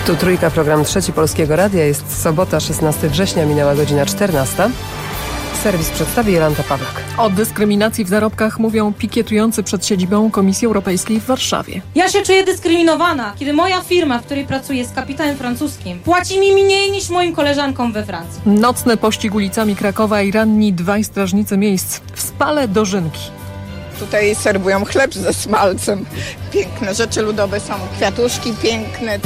Tu Trójka, program Trzeci Polskiego Radia. Jest sobota, 16 września, minęła godzina 14. Serwis przedstawi Jolanta Pawlak. O dyskryminacji w zarobkach mówią pikietujący przed siedzibą Komisji Europejskiej w Warszawie. Ja się czuję dyskryminowana, kiedy moja firma, w której pracuję z kapitałem francuskim, płaci mi mniej niż moim koleżankom we Francji. Nocny pościg ulicami Krakowa i ranni dwaj strażnicy miejsc w Spale Dożynki. Tutaj serwują chleb ze smalcem. Piękne rzeczy ludowe są, kwiatuszki piękne.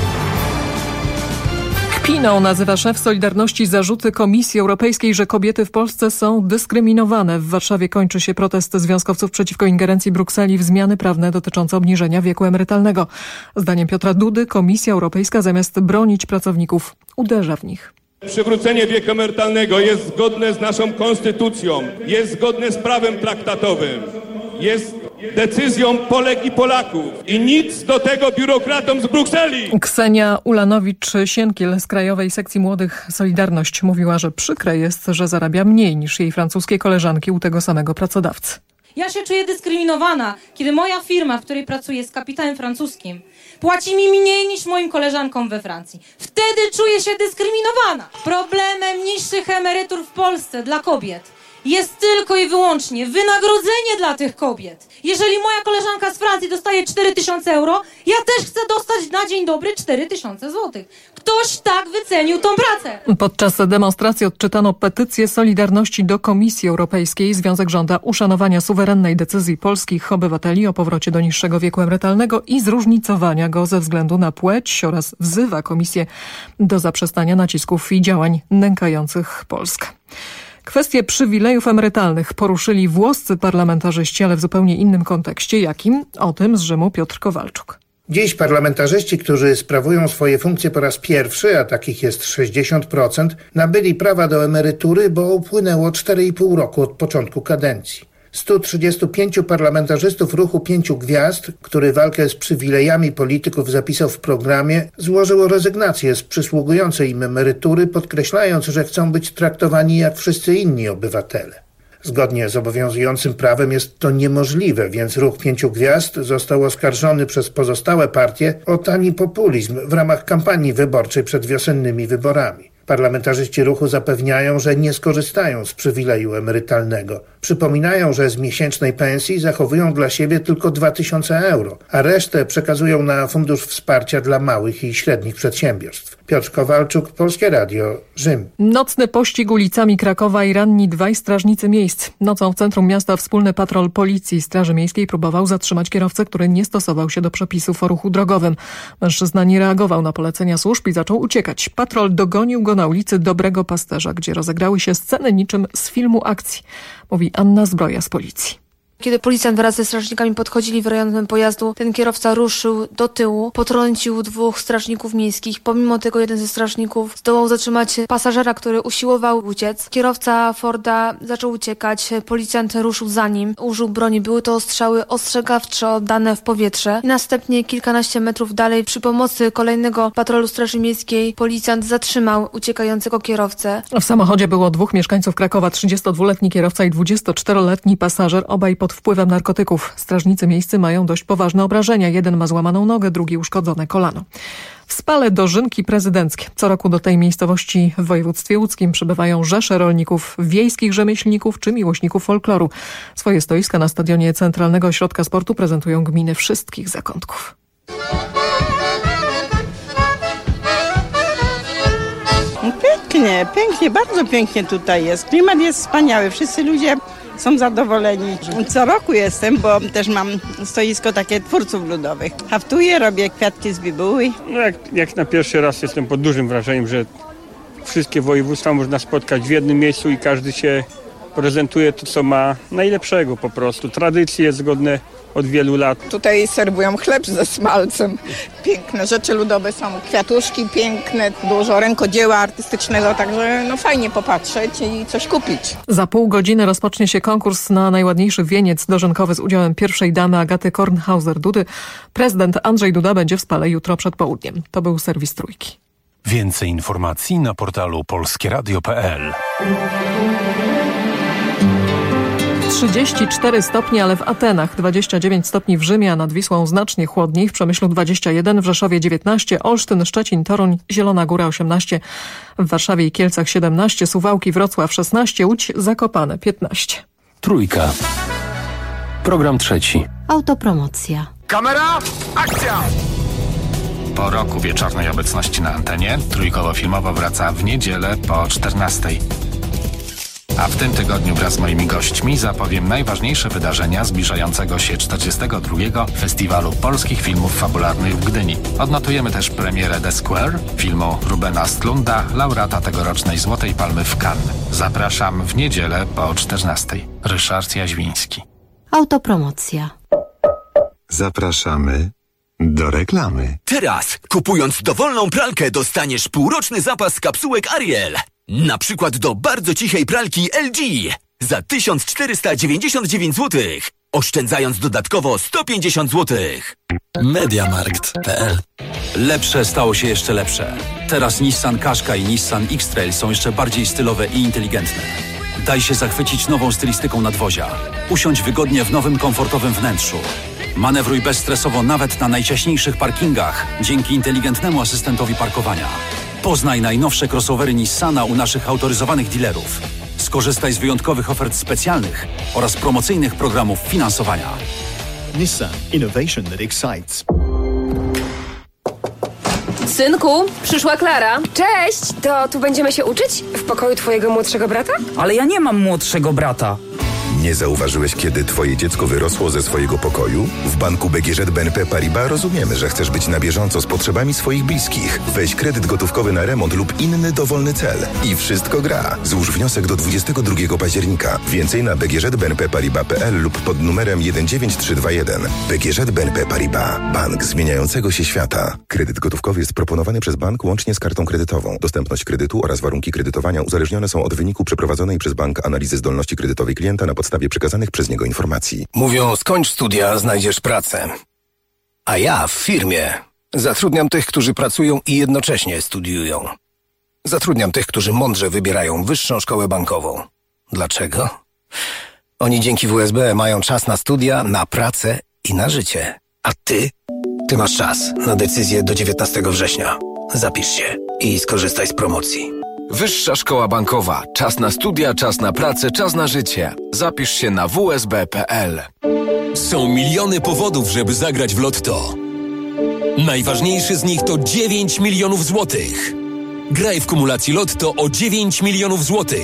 Kpiną nazywa szef Solidarności zarzuty Komisji Europejskiej, że kobiety w Polsce są dyskryminowane. W Warszawie kończy się protest związkowców przeciwko ingerencji Brukseli w zmiany prawne dotyczące obniżenia wieku emerytalnego. Zdaniem Piotra Dudy Komisja Europejska zamiast bronić pracowników uderza w nich. Przywrócenie wieku emerytalnego jest zgodne z naszą konstytucją, jest zgodne z prawem traktatowym, jest decyzją Polek i Polaków i nic do tego biurokratom z Brukseli. Ksenia Ulanowicz-Sienkiel z Krajowej Sekcji Młodych Solidarność mówiła, że przykre jest, że zarabia mniej niż jej francuskie koleżanki u tego samego pracodawcy. Ja się czuję dyskryminowana, kiedy moja firma, w której pracuję z kapitałem francuskim, płaci mi mniej niż moim koleżankom we Francji. Wtedy czuję się dyskryminowana. Problemem niższych emerytur w Polsce dla kobiet jest tylko i wyłącznie wynagrodzenie dla tych kobiet. Jeżeli moja koleżanka z Francji dostaje 4000 euro, ja też chcę dostać na dzień dobry 4000 złotych. Ktoś tak wycenił tą pracę. Podczas demonstracji odczytano petycję Solidarności do Komisji Europejskiej. Związek żąda uszanowania suwerennej decyzji polskich obywateli o powrocie do niższego wieku emerytalnego i zróżnicowania go ze względu na płeć oraz wzywa Komisję do zaprzestania nacisków i działań nękających Polskę. Kwestię przywilejów emerytalnych poruszyli włoscy parlamentarzyści, ale w zupełnie innym kontekście. Jakim? O tym z Rzymu Piotr Kowalczuk. Dziś parlamentarzyści, którzy sprawują swoje funkcje po raz pierwszy, a takich jest 60%, nabyli prawa do emerytury, bo upłynęło 4,5 roku od początku kadencji. 135 parlamentarzystów Ruchu Pięciu Gwiazd, który walkę z przywilejami polityków zapisał w programie, złożyło rezygnację z przysługującej im emerytury, podkreślając, że chcą być traktowani jak wszyscy inni obywatele. Zgodnie z obowiązującym prawem jest to niemożliwe, więc Ruch Pięciu Gwiazd został oskarżony przez pozostałe partie o tani populizm w ramach kampanii wyborczej przed wiosennymi wyborami. Parlamentarzyści ruchu zapewniają, że nie skorzystają z przywileju emerytalnego. Przypominają, że z miesięcznej pensji zachowują dla siebie tylko 2000 euro, a resztę przekazują na Fundusz Wsparcia dla Małych i Średnich Przedsiębiorstw. Piotr Kowalczuk, Polskie Radio, Rzym. Nocny pościg ulicami Krakowa i ranni dwaj strażnicy miejsc. Nocą w centrum miasta wspólny patrol policji i Straży Miejskiej próbował zatrzymać kierowcę, który nie stosował się do przepisów o ruchu drogowym. Mężczyzna nie reagował na polecenia służb i zaczął uciekać. Patrol dogonił go na ulicy Dobrego Pasterza, gdzie rozegrały się sceny niczym z filmu akcji, mówi Anna Zbroja z policji. Kiedy policjant wraz ze strażnikami podchodzili w rejon pojazdu, ten kierowca ruszył do tyłu, potrącił dwóch strażników miejskich. Pomimo tego jeden ze strażników zdołał zatrzymać pasażera, który usiłował uciec. Kierowca Forda zaczął uciekać, policjant ruszył za nim, użył broni. Były to strzały ostrzegawcze oddane w powietrze. I następnie kilkanaście metrów dalej przy pomocy kolejnego patrolu Straży Miejskiej policjant zatrzymał uciekającego kierowcę. W samochodzie było dwóch mieszkańców Krakowa, 32-letni kierowca i 24-letni pasażer, obaj pod wpływem narkotyków. Strażnicy miejscy mają dość poważne obrażenia. Jeden ma złamaną nogę, drugi uszkodzone kolano. W Spale Dożynki prezydenckie. Co roku do tej miejscowości w województwie łódzkim przybywają rzesze rolników, wiejskich rzemieślników czy miłośników folkloru. Swoje stoiska na stadionie Centralnego Ośrodka Sportu prezentują gminy wszystkich zakątków. Pięknie, bardzo pięknie tutaj jest. Klimat jest wspaniały, wszyscy ludzie są zadowoleni. Co roku jestem, bo też mam stoisko takie twórców ludowych. Haftuję, robię kwiatki z bibuły. Jak na pierwszy raz jestem pod dużym wrażeniem, że wszystkie województwa można spotkać w jednym miejscu i każdy się prezentuje to, co ma najlepszego po prostu. Tradycje zgodne od wielu lat. Tutaj serwują chleb ze smalcem. Piękne rzeczy ludowe są, kwiatuszki piękne, dużo rękodzieła artystycznego, także fajnie popatrzeć i coś kupić. Za pół godziny rozpocznie się konkurs na najładniejszy wieniec dożynkowy z udziałem pierwszej damy Agaty Kornhauser-Dudy. Prezydent Andrzej Duda będzie w Spale jutro przed południem. To był serwis Trójki. Więcej informacji na portalu polskieradio.pl. 34 stopnie, ale w Atenach 29 stopni w Rzymie, a nad Wisłą znacznie chłodniej. W Przemyślu 21, w Rzeszowie 19, Olsztyn, Szczecin, Toruń, Zielona Góra 18, w Warszawie i Kielcach 17, Suwałki, Wrocław 16, Łódź, Zakopane 15. Trójka. Program trzeci. Autopromocja. Kamera, akcja! Po roku wieczornej obecności na antenie Trójkowo-Filmowo wraca w niedzielę po 14. A w tym tygodniu wraz z moimi gośćmi zapowiem najważniejsze wydarzenia zbliżającego się 42. Festiwalu Polskich Filmów Fabularnych w Gdyni. Odnotujemy też premierę The Square, filmu Rubena Östlunda, laureata tegorocznej Złotej Palmy w Cannes. Zapraszam w niedzielę po 14. Ryszard Jaźwiński. Autopromocja. Zapraszamy do reklamy. Teraz, kupując dowolną pralkę, dostaniesz półroczny zapas kapsułek Ariel. Na przykład do bardzo cichej pralki LG za 1499 zł, oszczędzając dodatkowo 150 zł. Mediamarkt.pl. Lepsze stało się jeszcze lepsze. Teraz Nissan Qashqa i Nissan X-Trail są jeszcze bardziej stylowe i inteligentne. Daj się zachwycić nową stylistyką nadwozia. Usiądź wygodnie w nowym, komfortowym wnętrzu. Manewruj bezstresowo nawet na najciaśniejszych parkingach dzięki inteligentnemu asystentowi parkowania. Poznaj najnowsze crossovery Nissana u naszych autoryzowanych dealerów. Skorzystaj z wyjątkowych ofert specjalnych oraz promocyjnych programów finansowania. Nissan. Innovation that excites. Synku, przyszła Klara. Cześć! To tu będziemy się uczyć? W pokoju twojego młodszego brata? Ale ja nie mam młodszego brata. Nie zauważyłeś, kiedy twoje dziecko wyrosło ze swojego pokoju? W banku BGŻ BNP Paribas rozumiemy, że chcesz być na bieżąco z potrzebami swoich bliskich. Weź kredyt gotówkowy na remont lub inny dowolny cel. I wszystko gra. Złóż wniosek do 22 października. Więcej na bgżbnpparibas.pl lub pod numerem 19321. BGŻ BNP Paribas. Bank zmieniającego się świata. Kredyt gotówkowy jest proponowany przez bank łącznie z kartą kredytową. Dostępność kredytu oraz warunki kredytowania uzależnione są od wyniku przeprowadzonej przez bank analizy zdolności kredytowej klienta na podstawie przekazanych przez niego informacji. Mówią, skończ studia, znajdziesz pracę. A ja w firmie zatrudniam tych, którzy pracują i jednocześnie studiują. Zatrudniam tych, którzy mądrze wybierają wyższą szkołę bankową. Dlaczego? Oni dzięki WSB mają czas na studia, na pracę i na życie. A ty? Ty masz czas na decyzję do 19 września. Zapisz się i skorzystaj z promocji. Wyższa Szkoła Bankowa. Czas na studia, czas na pracę, czas na życie. Zapisz się na wsb.pl. Są miliony powodów, żeby zagrać w Lotto. Najważniejszy z nich to 9 milionów złotych. Graj w kumulacji Lotto o 9 milionów złotych.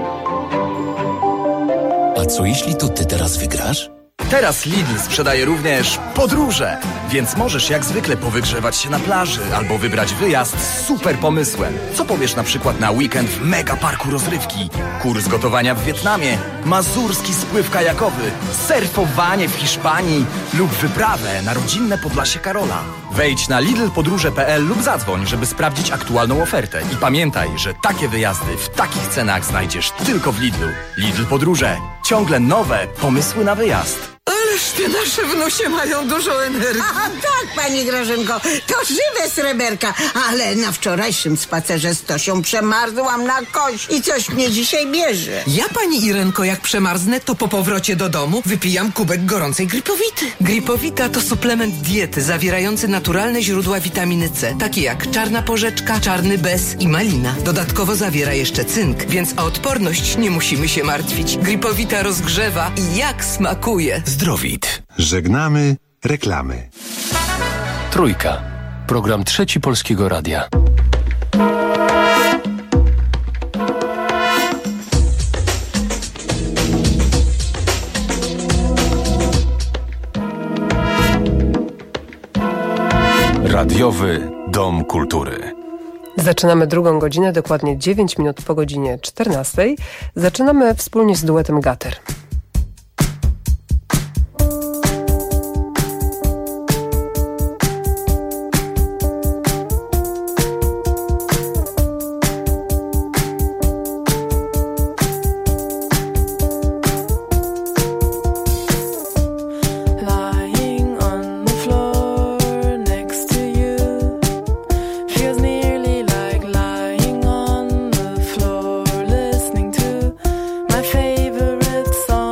A co jeśli to ty teraz wygrasz? Teraz Lidl sprzedaje również podróże, więc możesz jak zwykle powygrzewać się na plaży albo wybrać wyjazd z super pomysłem. Co powiesz na przykład na weekend w mega parku rozrywki, kurs gotowania w Wietnamie, mazurski spływ kajakowy, surfowanie w Hiszpanii lub wyprawę na rodzinne Podlasie Karola. Wejdź na lidlpodróże.pl lub zadzwoń, żeby sprawdzić aktualną ofertę. I pamiętaj, że takie wyjazdy w takich cenach znajdziesz tylko w Lidlu. Lidl Podróże. Ciągle nowe pomysły na wyjazd. Ależ te nasze wnusie mają dużo energii. A tak, pani Grażynko, to żywe sreberka, ale na wczorajszym spacerze z Tosią przemarzłam na kość i coś mnie dzisiaj bierze. Ja, pani Irenko, jak przemarzę, to po powrocie do domu wypijam kubek gorącej Gripowity. Gripowita to suplement diety zawierający naturalne źródła witaminy C, takie jak czarna porzeczka, czarny bez i malina. Dodatkowo zawiera jeszcze cynk, więc o odporność nie musimy się martwić. Gripowita rozgrzewa i jak smakuje. Zdrowit. Żegnamy reklamy. Trójka. Program trzeci Polskiego Radia. Radiowy Dom Kultury. Zaczynamy drugą godzinę, dokładnie 9 minut po godzinie 14. Zaczynamy wspólnie z duetem Gater. Favorite song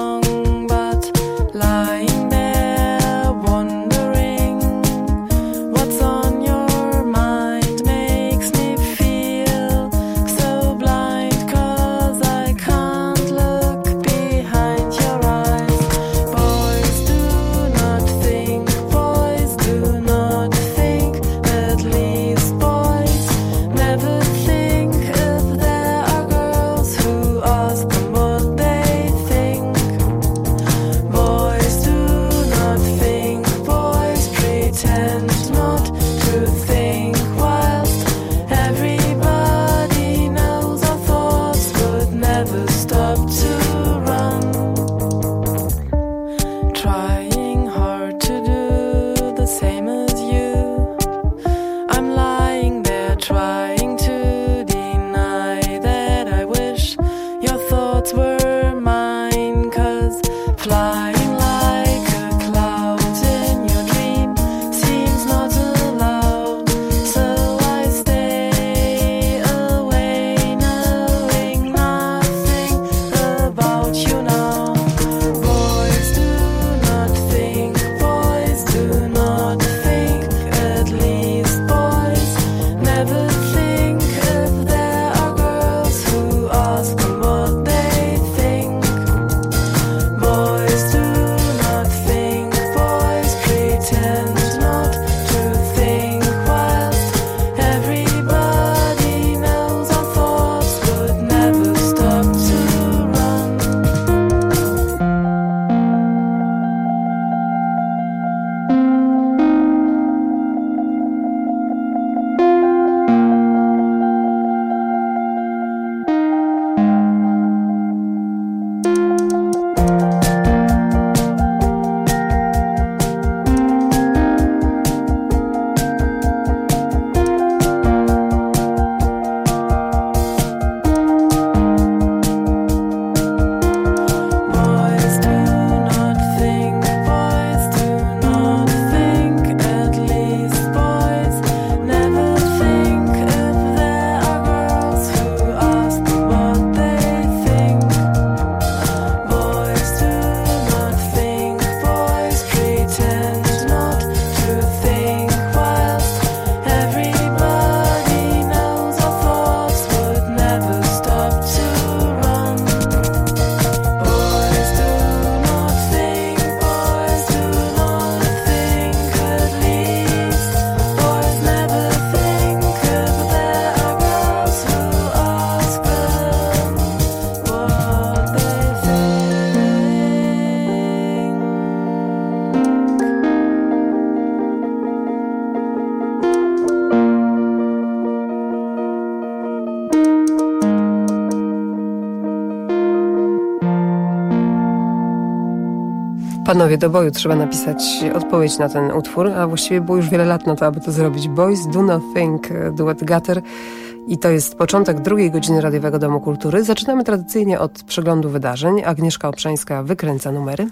Panowie, do boju trzeba napisać odpowiedź na ten utwór, a właściwie było już wiele lat na to, aby to zrobić. Boys Do Not Think, duet Gutter. I to jest początek drugiej godziny Radiowego Domu Kultury. Zaczynamy tradycyjnie od przeglądu wydarzeń. Agnieszka Obszańska wykręca numery.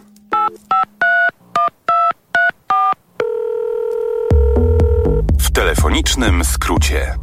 W telefonicznym skrócie.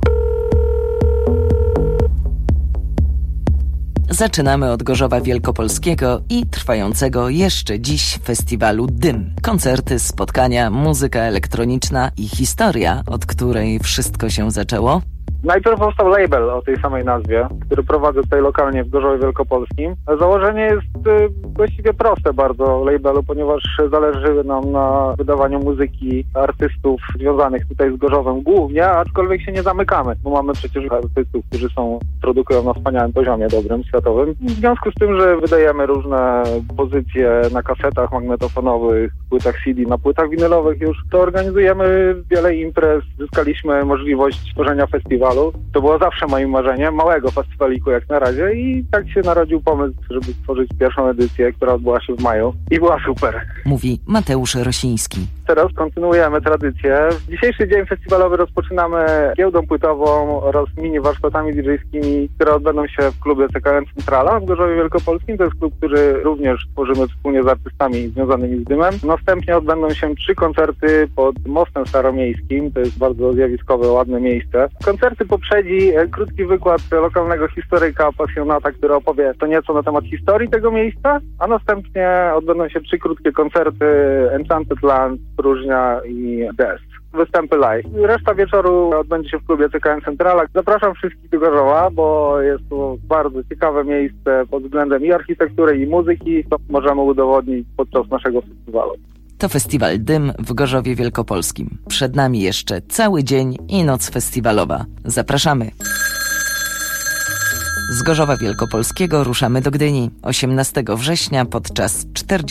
Zaczynamy od Gorzowa Wielkopolskiego i trwającego jeszcze dziś festiwalu Dym. Koncerty, spotkania, muzyka elektroniczna i historia, od której wszystko się zaczęło. Najpierw powstał label o tej samej nazwie, który prowadzę tutaj lokalnie w Gorzowie Wielkopolskim. Założenie jest właściwie proste bardzo labelu, ponieważ zależy nam na wydawaniu muzyki artystów związanych tutaj z Gorzowem głównie, aczkolwiek się nie zamykamy, bo mamy przecież artystów, którzy produkują na wspaniałym poziomie, dobrym, światowym. W związku z tym, że wydajemy różne pozycje na kasetach magnetofonowych, płytach CD, na płytach winylowych już, to organizujemy wiele imprez. Zyskaliśmy możliwość tworzenia festiwalu. To było zawsze moim marzeniem, małego festiwaliku jak na razie, i tak się narodził pomysł, żeby stworzyć pierwszą edycję, która odbyła się w maju i była super. Mówi Mateusz Rosiński. Teraz kontynuujemy tradycję. Dzisiejszy dzień festiwalowy rozpoczynamy giełdą płytową oraz mini warsztatami DJ-skimi, które odbędą się w klubie CKN Centrala w Gorzowie Wielkopolskim. To jest klub, który również tworzymy wspólnie z artystami związanymi z dymem. Następnie odbędą się 3 koncerty pod Mostem Staromiejskim. To jest bardzo zjawiskowe, ładne miejsce. Koncerty poprzedzi krótki wykład lokalnego historyka, pasjonata, który opowie to nieco na temat historii tego miejsca, a następnie odbędą się 3 krótkie koncerty Enchanted Land, Próżnia i Dest. Występy live. Reszta wieczoru odbędzie się w klubie CKN Centrala. Zapraszam wszystkich do Gorzowa, bo jest to bardzo ciekawe miejsce pod względem i architektury, i muzyki. To możemy udowodnić podczas naszego festiwalu. To festiwal Dym w Gorzowie Wielkopolskim. Przed nami jeszcze cały dzień i noc festiwalowa. Zapraszamy. Z Gorzowa Wielkopolskiego ruszamy do Gdyni. 18 września podczas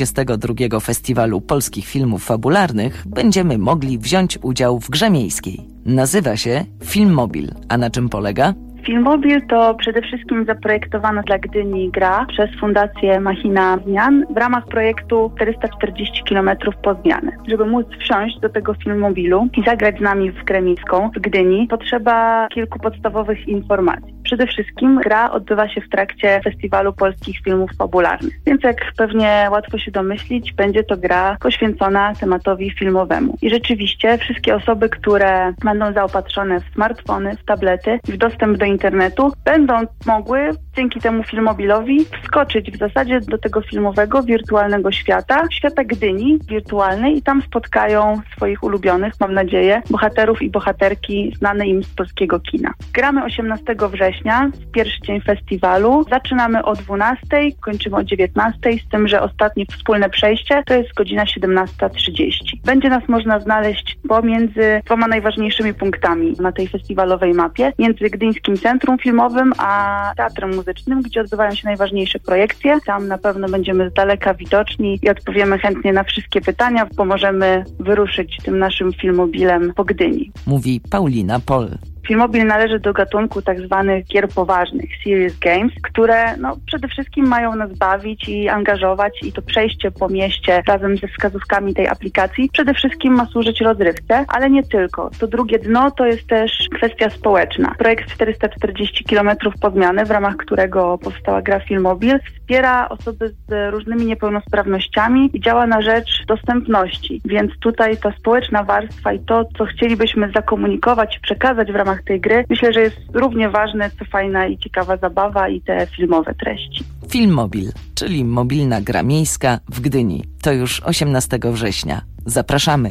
42. Festiwalu Polskich Filmów Fabularnych będziemy mogli wziąć udział w grze miejskiej. Nazywa się Filmobil. A na czym polega? Filmobil to przede wszystkim zaprojektowana dla Gdyni gra przez Fundację Machina Zmian w ramach projektu 440 km po zmianę. Żeby móc wsiąść do tego Filmobilu i zagrać z nami w grę miejską w Gdyni, potrzeba kilku podstawowych informacji. Przede wszystkim gra odbywa się w trakcie Festiwalu Polskich Filmów Fabularnych. Więc jak pewnie łatwo się domyślić, będzie to gra poświęcona tematowi filmowemu. I rzeczywiście wszystkie osoby, które będą zaopatrzone w smartfony, w tablety, w dostęp do internetu, będą mogły dzięki temu Filmobilowi wskoczyć w zasadzie do tego filmowego, wirtualnego świata Gdyni wirtualnej i tam spotkają swoich ulubionych, mam nadzieję, bohaterów i bohaterki znane im z polskiego kina. Gramy 18 września, w pierwszy dzień festiwalu. Zaczynamy o 12, kończymy o 19, z tym, że ostatnie wspólne przejście to jest godzina 17:30. Będzie nas można znaleźć pomiędzy dwoma najważniejszymi punktami na tej festiwalowej mapie, między Gdyńskim Centrum Filmowym a Teatrem Muzycznym, gdzie odbywają się najważniejsze projekcje. Tam na pewno będziemy z daleka widoczni i odpowiemy chętnie na wszystkie pytania. Pomożemy wyruszyć tym naszym Filmobilem po Gdyni. Mówi Paulina Pol. Filmobil należy do gatunku tak zwanych gier poważnych, serious games, które przede wszystkim mają nas bawić i angażować i to przejście po mieście razem ze wskazówkami tej aplikacji przede wszystkim ma służyć rozrywce, ale nie tylko. To drugie dno to jest też kwestia społeczna. Projekt 440 km po zmianę, w ramach którego powstała gra Filmobil, wspiera osoby z różnymi niepełnosprawnościami i działa na rzecz dostępności. Więc tutaj ta społeczna warstwa i to, co chcielibyśmy zakomunikować i przekazać w ramach tej gry, myślę, że jest równie ważne, co fajna i ciekawa zabawa i te filmowe treści. Filmobil, czyli mobilna gra miejska w Gdyni. To już 18 września. Zapraszamy.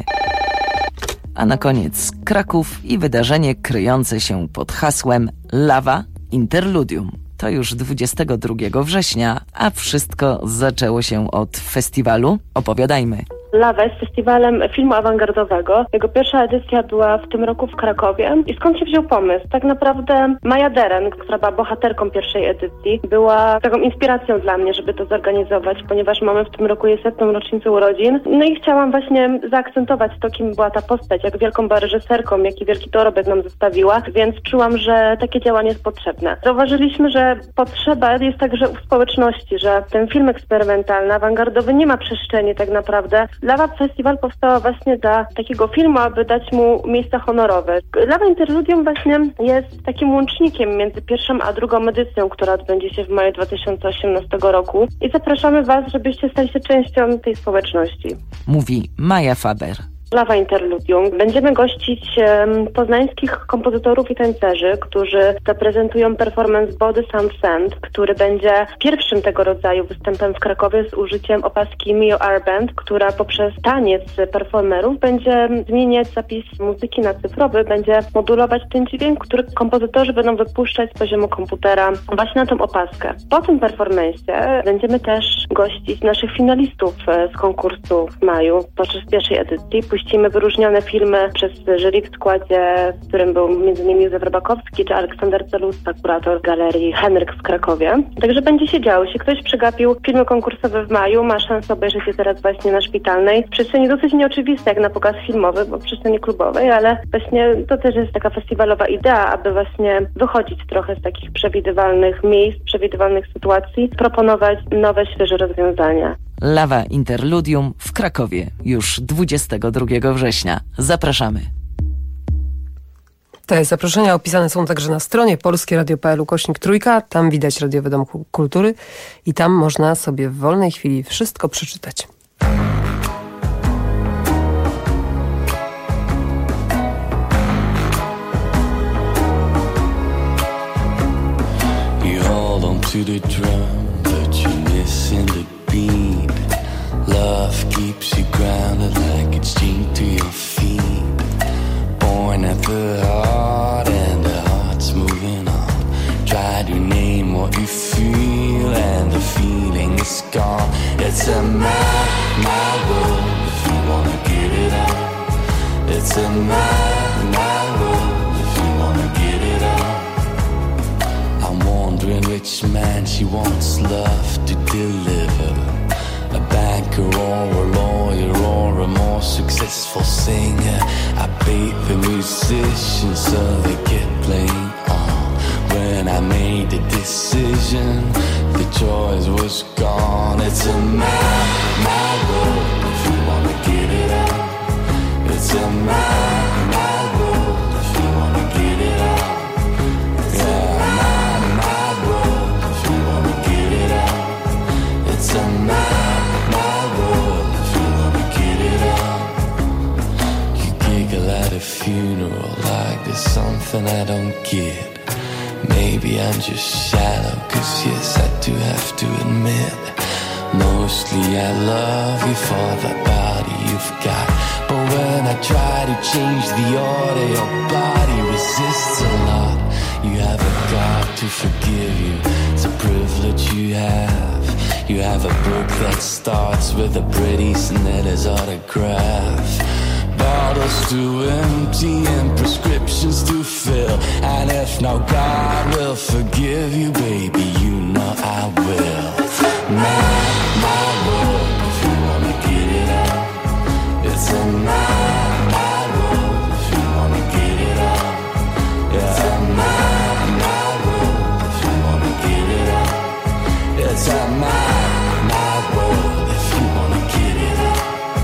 A na koniec Kraków i wydarzenie kryjące się pod hasłem Lawa Interludium. To już 22 września, a wszystko zaczęło się od festiwalu. Opowiadajmy. Lawa jest festiwalem filmu awangardowego. Jego pierwsza edycja była w tym roku w Krakowie. I skąd się wziął pomysł? Tak naprawdę Maja Deren, która była bohaterką pierwszej edycji, była taką inspiracją dla mnie, żeby to zorganizować, ponieważ mamy w tym roku jej 100. rocznicę urodzin. No i chciałam właśnie zaakcentować to, kim była ta postać, jak wielką była reżyserką, jaki wielki dorobek nam zostawiła, więc czułam, że takie działanie jest potrzebne. Zauważyliśmy, że potrzeba jest także u społeczności, że ten film eksperymentalny, awangardowy nie ma przestrzeni tak naprawdę. Lawa Festiwal powstała właśnie dla takiego filmu, aby dać mu miejsca honorowe. Lawa Interludium właśnie jest takim łącznikiem między pierwszą a drugą edycją, która odbędzie się w maju 2018 roku i zapraszamy Was, żebyście stali się częścią tej społeczności. Mówi Maja Faber. Lawa Interludium. Będziemy gościć poznańskich kompozytorów i tańcerzy, którzy zaprezentują performance Body Sound Sand, który będzie pierwszym tego rodzaju występem w Krakowie z użyciem opaski Mio R-Band, która poprzez taniec performerów będzie zmieniać zapis muzyki na cyfrowy, będzie modulować ten dźwięk, który kompozytorzy będą wypuszczać z poziomu komputera właśnie na tą opaskę. Po tym performance'ie będziemy też gościć naszych finalistów z konkursu w maju podczas pierwszej edycji. Puścimy wyróżnione filmy przez jury w składzie, w którym był m.in. Józef Rybakowski czy Aleksander Celusta, kurator galerii Henryk w Krakowie. Także będzie się działo. Jeśli ktoś przegapił filmy konkursowe w maju, ma szansę obejrzeć je teraz właśnie na Szpitalnej. W przestrzeni dosyć nieoczywiste jak na pokaz filmowy, bo w przestrzeni klubowej, ale właśnie to też jest taka festiwalowa idea, aby właśnie wychodzić trochę z takich przewidywalnych miejsc, przewidywalnych sytuacji, proponować nowe, świeże rozwiązania. Lawa Interludium w Krakowie już 22 września. Zapraszamy. Te zaproszenia opisane są także na stronie polskieradio.pl/3. Tam widać Radiowy Dom Kultury i tam można sobie w wolnej chwili wszystko przeczytać. You hold on to the drum, but you're missing the beat. Love keeps you grounded like it's chained to your feet. Born at the heart and the heart's moving on. Try to name what you feel and the feeling is gone. It's a mad world if you wanna get it on. It's a mad world if you wanna get it on. I'm wondering rich man, she wants love to deliver. A banker or a lawyer or a more successful singer. I paid the musicians so they get playing on. When I made the decision, the choice was gone. It's a mad world if you wanna get it out. It's a mad world if you wanna get it out. Yeah, mad world if you wanna get it out. It's a mad world if you wanna get it out. You giggle at a funeral like there's something I don't get. Maybe I'm just shallow, 'cause yes, I do have to admit, mostly I love you for the body you've got. But when I try to change the order, your body resists a lot. You haven't got to forgive you, it's a privilege you have. You have a book that starts with a pretty Snella's autograph. Bottles to empty and prescriptions to fill. And if no God will forgive you, baby, you know I will. My world, if you wanna get it out. It's a my world, if you wanna get it out. It's a my world, if you wanna get it out. It's a my world, if you wanna get it out.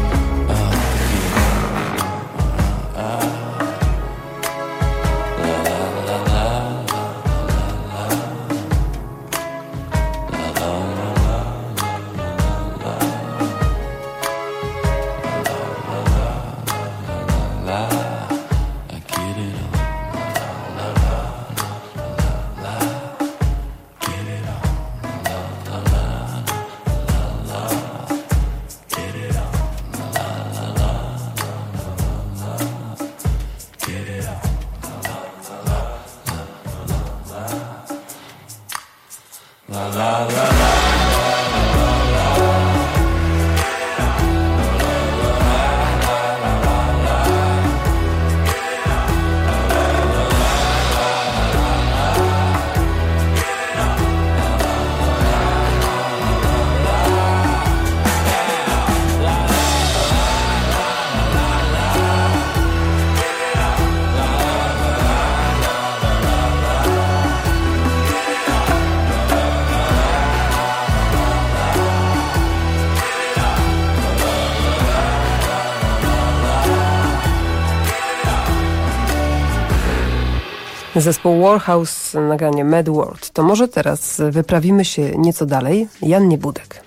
Zespół Warhouse, nagranie Mad World. To może teraz wyprawimy się nieco dalej. Jan Niebudek.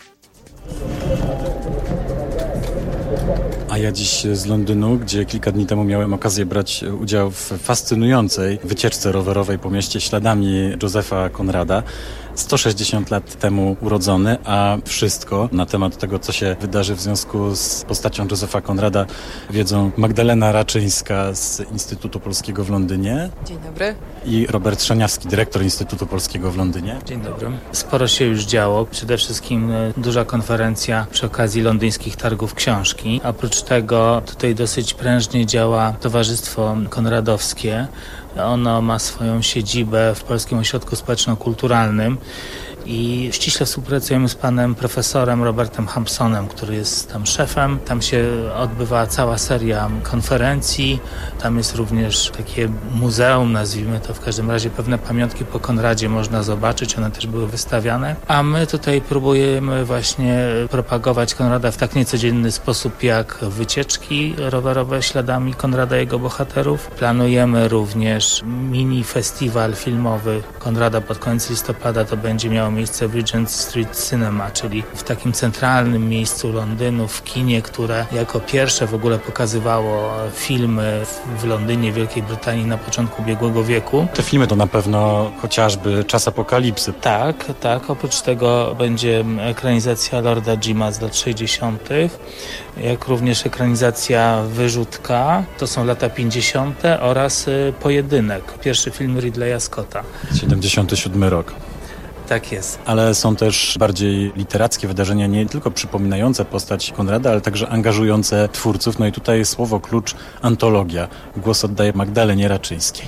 A ja dziś z Londynu, gdzie kilka dni temu miałem okazję brać udział w fascynującej wycieczce rowerowej po mieście śladami Josepha Conrada. 160 lat temu urodzony, a wszystko na temat tego, co się wydarzy w związku z postacią Josepha Conrada, wiedzą Magdalena Raczyńska z Instytutu Polskiego w Londynie. Dzień dobry. I Robert Szaniawski, dyrektor Instytutu Polskiego w Londynie. Dzień dobry. Sporo się już działo. Przede wszystkim duża konferencja przy okazji londyńskich targów książki. Oprócz tego tutaj dosyć prężnie działa Towarzystwo Konradowskie. Ono ma swoją siedzibę w Polskim Ośrodku Społeczno-Kulturalnym i ściśle współpracujemy z panem profesorem Robertem Hampsonem, który jest tam szefem. Tam się odbywa cała seria konferencji. Tam jest również takie muzeum, nazwijmy to, w każdym razie pewne pamiątki po Konradzie można zobaczyć, one też były wystawiane. A my tutaj próbujemy właśnie propagować Konrada w tak niecodzienny sposób jak wycieczki rowerowe śladami Konrada i jego bohaterów. Planujemy również mini festiwal filmowy Konrada pod koniec listopada. To będzie miało miejsce w Regent Street Cinema, czyli w takim centralnym miejscu Londynu, w kinie, które jako pierwsze w ogóle pokazywało filmy w Londynie, Wielkiej Brytanii na początku ubiegłego wieku. Te filmy to na pewno chociażby Czas Apokalipsy. Tak. Oprócz tego będzie ekranizacja Lorda Jima z lat 60., jak również ekranizacja Wyrzutka, to są lata 50. oraz Pojedynek, pierwszy film Ridleya Scotta. 77 rok. Tak jest. Ale są też bardziej literackie wydarzenia, nie tylko przypominające postać Konrada, ale także angażujące twórców. No i tutaj słowo klucz antologia. Głos oddaję Magdalenie Raczyńskiej.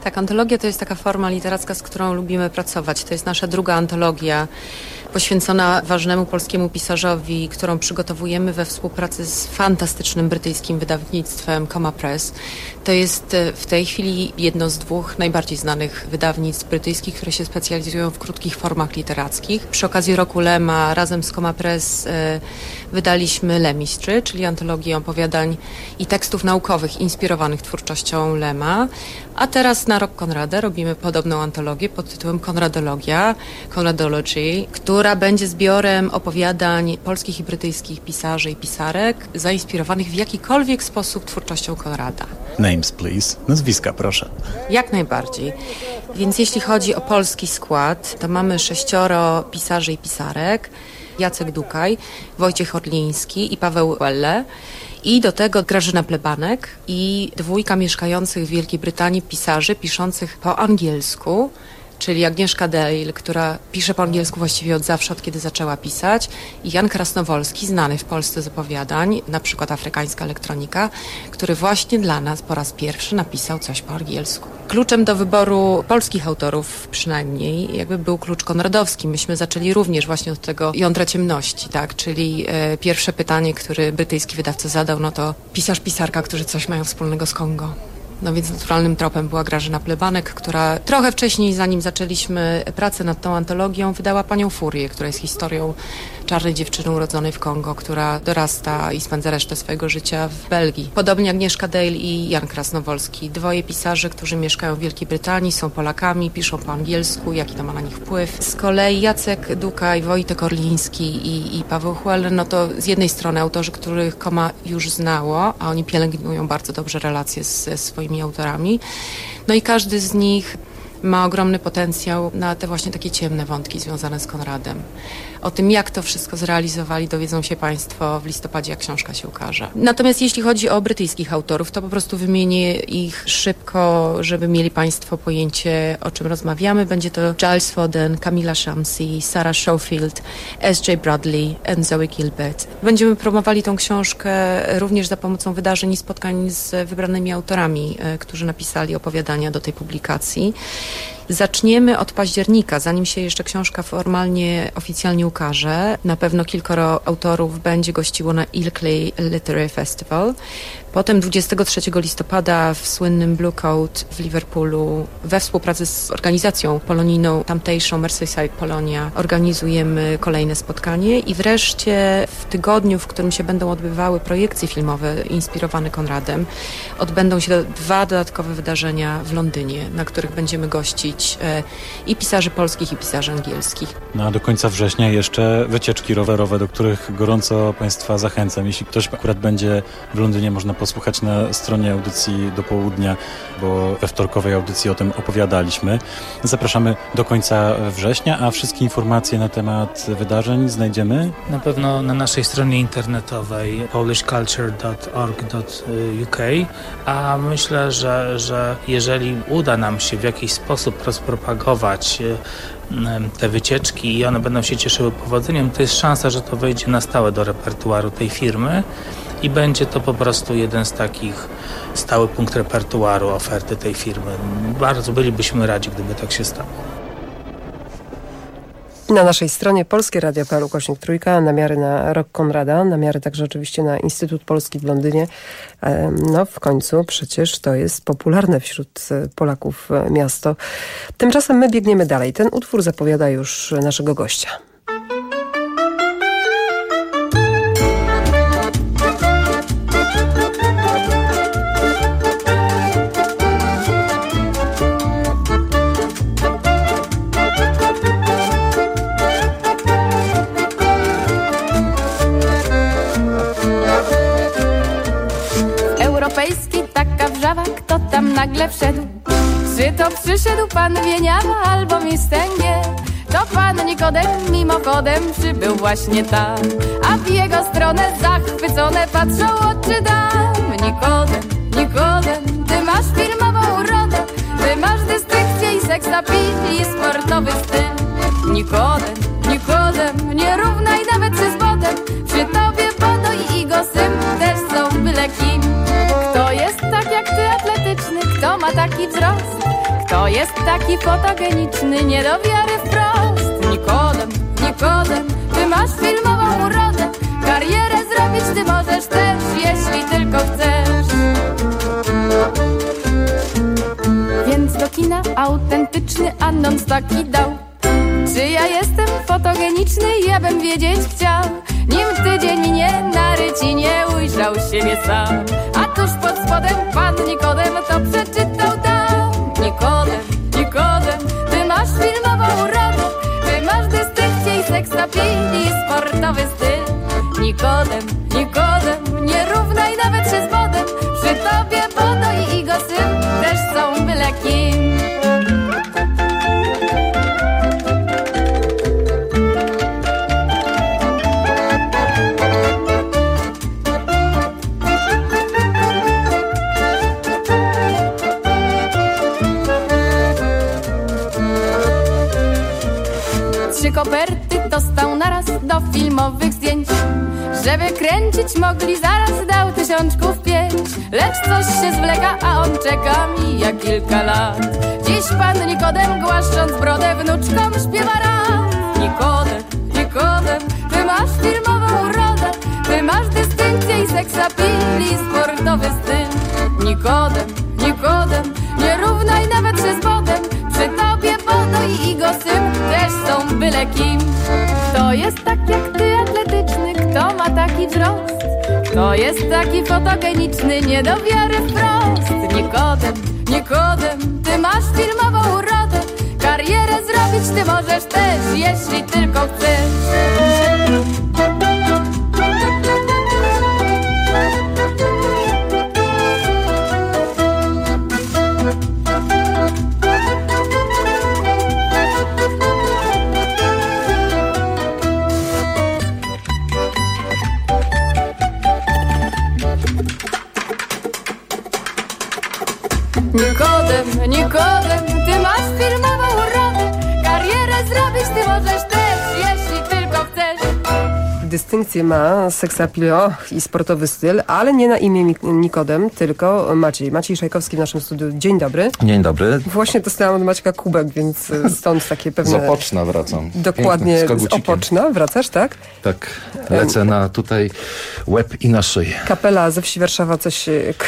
Tak, antologia to jest taka forma literacka, z którą lubimy pracować. To jest nasza druga antologia poświęcona ważnemu polskiemu pisarzowi, którą przygotowujemy we współpracy z fantastycznym brytyjskim wydawnictwem Coma Press. To jest w tej chwili jedno z dwóch najbardziej znanych wydawnictw brytyjskich, które się specjalizują w krótkich formach literackich. Przy okazji Roku Lema razem z Coma Press wydaliśmy Lemistry, czyli antologię opowiadań i tekstów naukowych inspirowanych twórczością Lema. A teraz na Rok Konrada robimy podobną antologię pod tytułem Konradologia, Konradology, która będzie zbiorem opowiadań polskich i brytyjskich pisarzy i pisarek zainspirowanych w jakikolwiek sposób twórczością Konrada. Names, please. Nazwiska, proszę. Jak najbardziej. Więc jeśli chodzi o polski skład, to mamy 6 pisarzy i pisarek. Jacek Dukaj, Wojciech Orliński i Paweł Welle. I do tego Grażyna Plebanek i 2 mieszkających w Wielkiej Brytanii pisarzy piszących po angielsku, czyli Agnieszka Dale, która pisze po angielsku właściwie od zawsze, od kiedy zaczęła pisać, i Jan Krasnowolski, znany w Polsce z opowiadań, na przykład Afrykańska elektronika, który właśnie dla nas po raz pierwszy napisał coś po angielsku. Kluczem do wyboru polskich autorów przynajmniej jakby był klucz konradowski. Myśmy zaczęli również właśnie od tego jądra ciemności, tak, czyli pierwsze pytanie, które brytyjski wydawca zadał, no to pisarz, pisarka, którzy coś mają wspólnego z Kongo. No więc naturalnym tropem była Grażyna Plebanek, która trochę wcześniej, zanim zaczęliśmy pracę nad tą antologią, wydała Panią Furię, która jest historią czarnej dziewczyny urodzonej w Kongo, która dorasta i spędza resztę swojego życia w Belgii. Podobnie Agnieszka Dale i Jan Krasnowolski. 2 pisarze, którzy mieszkają w Wielkiej Brytanii, są Polakami, piszą po angielsku, jaki to ma na nich wpływ. Z kolei Jacek Dukaj, Wojtek Orliński i Paweł Huelle, no to z jednej strony autorzy, których Coma już znało, a oni pielęgnują bardzo dobrze relacje ze swoimi autorami. No i każdy z nich ma ogromny potencjał na te właśnie takie ciemne wątki związane z Konradem. O tym, jak to wszystko zrealizowali, dowiedzą się Państwo w listopadzie, jak książka się ukaże. Natomiast jeśli chodzi o brytyjskich autorów, to po prostu wymienię ich szybko, żeby mieli Państwo pojęcie, o czym rozmawiamy. Będzie to Giles Foden, Kamila Shamsi, Sarah Schofield, S.J. Bradley i Zoe Gilbert. Będziemy promowali tą książkę również za pomocą wydarzeń i spotkań z wybranymi autorami, którzy napisali opowiadania do tej publikacji. Zaczniemy od października, zanim się jeszcze książka formalnie, oficjalnie ukaże. Na pewno kilkoro autorów będzie gościło na Ilkley Literary Festival. Potem 23 listopada w słynnym Blue Coat w Liverpoolu we współpracy z organizacją polonijną tamtejszą Merseyside Polonia organizujemy kolejne spotkanie i wreszcie w tygodniu, w którym się będą odbywały projekcje filmowe inspirowane Konradem, odbędą się 2 dodatkowe wydarzenia w Londynie, na których będziemy gościć i pisarzy polskich, i pisarzy angielskich. No a do końca września jeszcze wycieczki rowerowe, do których gorąco Państwa zachęcam. Jeśli ktoś akurat będzie w Londynie, można posłuchać na stronie audycji do południa, bo we wtorkowej audycji o tym opowiadaliśmy. Zapraszamy do końca września, a wszystkie informacje na temat wydarzeń znajdziemy? Na pewno na naszej stronie internetowej polishculture.org.uk, a myślę, że jeżeli uda nam się w jakiś sposób rozpropagować te wycieczki i one będą się cieszyły powodzeniem, to jest szansa, że to wejdzie na stałe do repertuaru tej firmy i będzie to po prostu jeden z takich stały punkt repertuaru oferty tej firmy. Bardzo bylibyśmy radzi, gdyby tak się stało. Na naszej stronie polskieradio.pl/3 namiary na Rok Konrada, namiary także oczywiście na Instytut Polski w Londynie. No w końcu przecież to jest popularne wśród Polaków miasto. Tymczasem my biegniemy dalej. Ten utwór zapowiada już naszego gościa. Kto tam nagle wszedł? Czy to przyszedł pan Wieniawa albo Mistęgie? To pan Nikodem mimochodem przybył właśnie tam, a w jego stronę zachwycone patrzą oczy dam. Nikodem, Nikodem, ty masz firmową urodę, ty masz dystynkcję i seksapil i sportowy styl. Nikodem, Nikodem, nie równaj nawet się z Bodem, przy tobie Bodo i Igosym też są byle kim. Kto jest tak jak ty atletyczny, kto ma taki wzrost, Kto jest taki fotogeniczny, nie do wiary wprost? Nikodem, ty masz filmową urodę. Karierę zrobić ty możesz też, jeśli tylko chcesz. Więc do kina autentyczny anons taki dał. Czy ja jestem fotogeniczny? Ja bym wiedzieć chciał. Nim tydzień nie na rycinie ujrzał siebie sam. A tuż pod spodem pan Nikodem to przeczytał tam. Nikodem, ty masz filmową urodę. Ty masz dystynkcję i seksapil i sportowy styl. Nikodem, nie równaj nawet się z wodem. Przy tobie Bodo i Igo syn też są byle kim. Koperty dostał naraz do filmowych zdjęć. Żeby kręcić mogli zaraz, dał 1005. Lecz coś się zwleka, a on czeka, mija kilka lat. Dziś pan Nikodem, głaszcząc brodę, wnuczkom śpiewa rap. Nikodem, ty masz filmową urodę. Ty masz dystynkcję i seksapil i sportowy styl. Nikodem, nie równaj nawet się z wodem. Przy tobie Bodo i Igo syn też są byle kim. Kto jest tak jak ty atletyczny, kto ma taki wzrost? Kto jest taki fotogeniczny, nie do wiary wprost? Nikodem, ty masz filmową urodę. Karierę zrobić ty możesz też, jeśli tylko chcesz. Nikodem, ty masz filmową urodę. Karierę zrobić ty możesz też, jeśli tylko chcesz. Dystynkcję ma seksapilo i sportowy styl, ale nie na imię Nikodem, tylko Maciej Szajkowski w naszym studiu. Dzień dobry. Dzień dobry. Właśnie dostałam od Maćka kubek, więc stąd takie pewne... Z Opoczna wracam. Dokładnie, z Opoczna wracasz, tak? Tak, lecę na tutaj łeb i na szyję. Kapela ze wsi Warszawa coś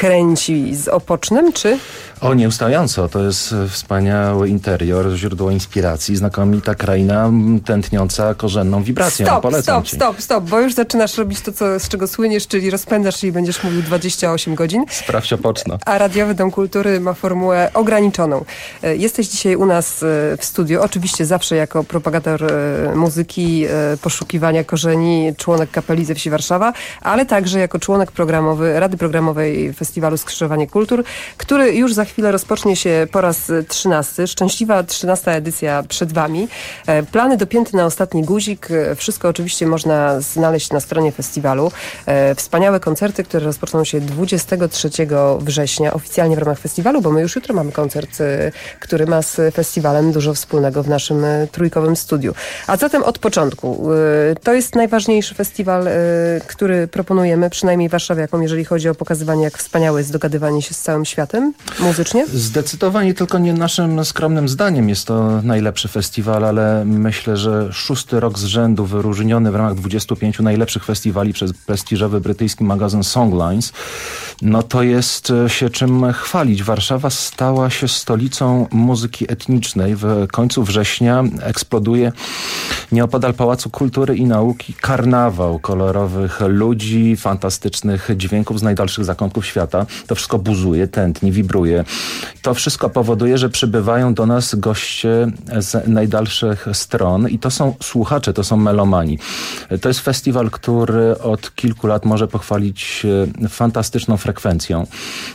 kręci z Opocznem, czy? O, nieustająco. To jest wspaniały interior, źródło inspiracji, znakomita kraina tętniąca korzenną wibracją. Stop, bo już zaczynasz robić to, z czego słyniesz, czyli rozpędzasz się i będziesz mówił 28 godzin. Sprawdź Opoczno. A Radiowy Dom Kultury ma formułę ograniczoną. Jesteś dzisiaj u nas w studiu, oczywiście zawsze jako propagator muzyki, poszukiwania korzeni, członek kapeli ze wsi Warszawa, ale także jako członek programowy Rady Programowej Festiwalu Skrzyżowanie Kultur, który już za chwilę rozpocznie się po raz 13. Szczęśliwa 13. edycja przed wami. Plany dopięte na ostatni guzik. Wszystko oczywiście można znaleźć na stronie festiwalu. Wspaniałe koncerty, które rozpoczną się 23 września oficjalnie w ramach festiwalu, bo my już jutro mamy koncert, który ma z festiwalem dużo wspólnego w naszym trójkowym studiu. A zatem od początku. To jest najważniejszy festiwal, który proponujemy, przynajmniej w Warszawiakom, jeżeli chodzi o pokazywanie, jak wspaniałe jest dogadywanie się z całym światem muzycznie? Zdecydowanie, tylko nie naszym skromnym zdaniem jest to najlepszy festiwal, ale myślę, że 6. rok z rzędu wyróżniony w ramach 25 najlepszych festiwali przez prestiżowy brytyjski magazyn Songlines. No to jest się czym chwalić. Warszawa stała się stolicą muzyki etnicznej. W końcu września eksploduje nieopodal Pałacu Kultury i Nauki karnawał kolorowych ludzi, fantastycznych dźwięków z najdalszych zakątków świata. To wszystko buzuje, tętni, wibruje. To wszystko powoduje, że przybywają do nas goście z najdalszych stron i to są słuchacze, to są melomani. To jest festiwal, który od kilku lat może pochwalić się fantastyczną frekwencją.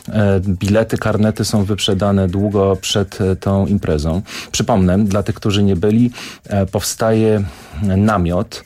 Bilety, karnety są wyprzedane długo przed tą imprezą. Przypomnę, dla tych, którzy nie byli, powstaje namiot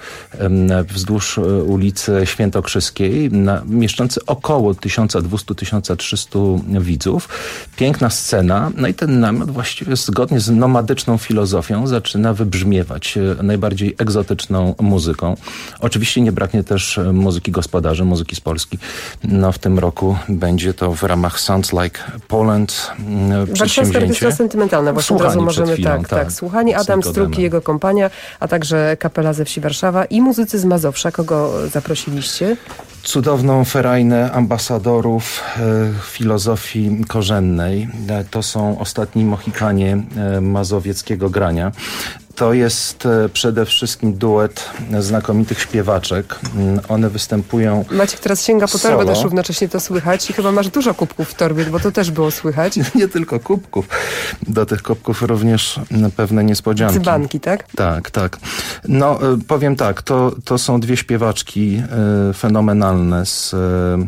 wzdłuż ulicy Świętokrzyskiej, mieszczący około 1200-1300 widzów. Piękna scena, no i ten namiot właściwie zgodnie z nomadyczną filozofią zaczyna wybrzmiewać najbardziej egzotyczną muzyką. Oczywiście nie braknie też muzyki gospodarzy, muzyki z Polski. No w tym roku będzie to w ramach Sounds Like Poland Warszawska Orkiestra Sentymentalna. Właśnie od razu możemy tak. Słuchani, Adam Struk i jego kompania, a także kapela ze wsi Warszawa i muzycy z Mazowsza. Kogo zaprosiliście? Cudowną ferajnę ambasadorów filozofii korzennej. To są ostatni Mohikanie mazowieckiego grania. To jest przede wszystkim duet znakomitych śpiewaczek. One występują Maciek teraz sięga po torbę, też równocześnie to słychać i chyba masz dużo kubków w torbie, bo to też było słychać. Nie tylko kubków. Do tych kubków również pewne niespodzianki. Dzbanki, tak? Tak. No, powiem tak, to są dwie śpiewaczki fenomenalne z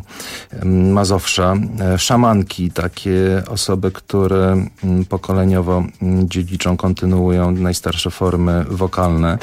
Mazowsza. Szamanki, takie osoby, które pokoleniowo dziedziczą, kontynuują najstarsze formy wokalne.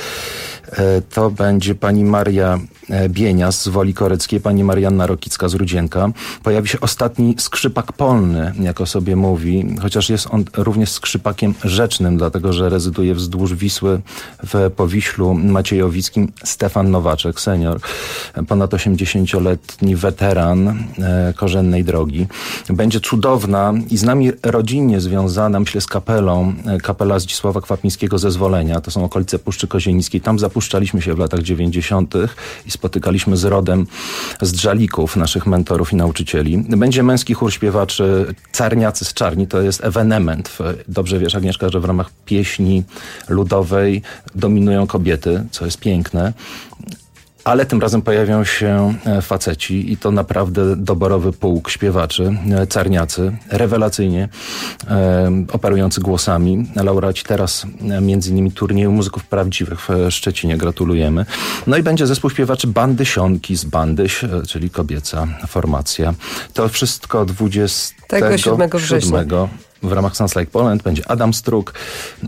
To będzie pani Maria Bienias z Woli Koreckiej, pani Marianna Rokicka z Rudzienka. Pojawi się ostatni skrzypak polny, jak o sobie mówi, chociaż jest on również skrzypakiem rzecznym, dlatego że rezyduje wzdłuż Wisły w Powiślu Maciejowickim Stefan Nowaczek, senior, ponad 80-letni weteran korzennej drogi. Będzie cudowna i z nami rodzinnie związana, myślę, z kapelą, kapela Zdzisława Kwapińskiego Zezwolenia. To są okolice Puszczy Kozienickiej. Tam zapuszczaliśmy się w latach 90. i spotykaliśmy z rodem z Dżalików, naszych mentorów i nauczycieli. Będzie męski chór śpiewaczy Czarniacy z Czarni. To jest ewenement. Dobrze wiesz, Agnieszka, że w ramach pieśni ludowej dominują kobiety, co jest piękne. Ale tym razem pojawią się faceci i to naprawdę doborowy pułk śpiewaczy, Czarniacy, rewelacyjnie operujący głosami. Laureaci teraz między innymi turnieju muzyków prawdziwych w Szczecinie. Gratulujemy. No i będzie zespół śpiewaczy Bandysionki z Bandyś, czyli kobieca formacja. To wszystko 27 września. W ramach Sounds Like Poland będzie Adam Struk,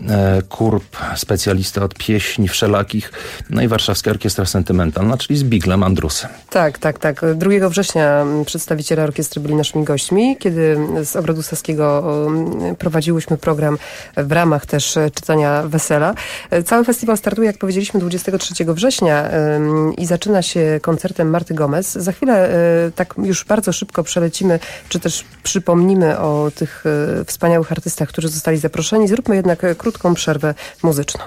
Kurb, specjalista od pieśni wszelakich, no i Warszawska Orkiestra Sentymentalna, czyli z Biglem Andrusem. Tak. 2 września przedstawiciele orkiestry byli naszymi gośćmi, kiedy z Ogrodu Saskiego prowadziłyśmy program w ramach też czytania wesela. Cały festiwal startuje, jak powiedzieliśmy, 23 września i zaczyna się koncertem Marty Gomez. Za chwilę tak już bardzo szybko przelecimy, czy też przypomnimy o tych wspaniałych artystach, którzy zostali zaproszeni. Zróbmy jednak krótką przerwę muzyczną.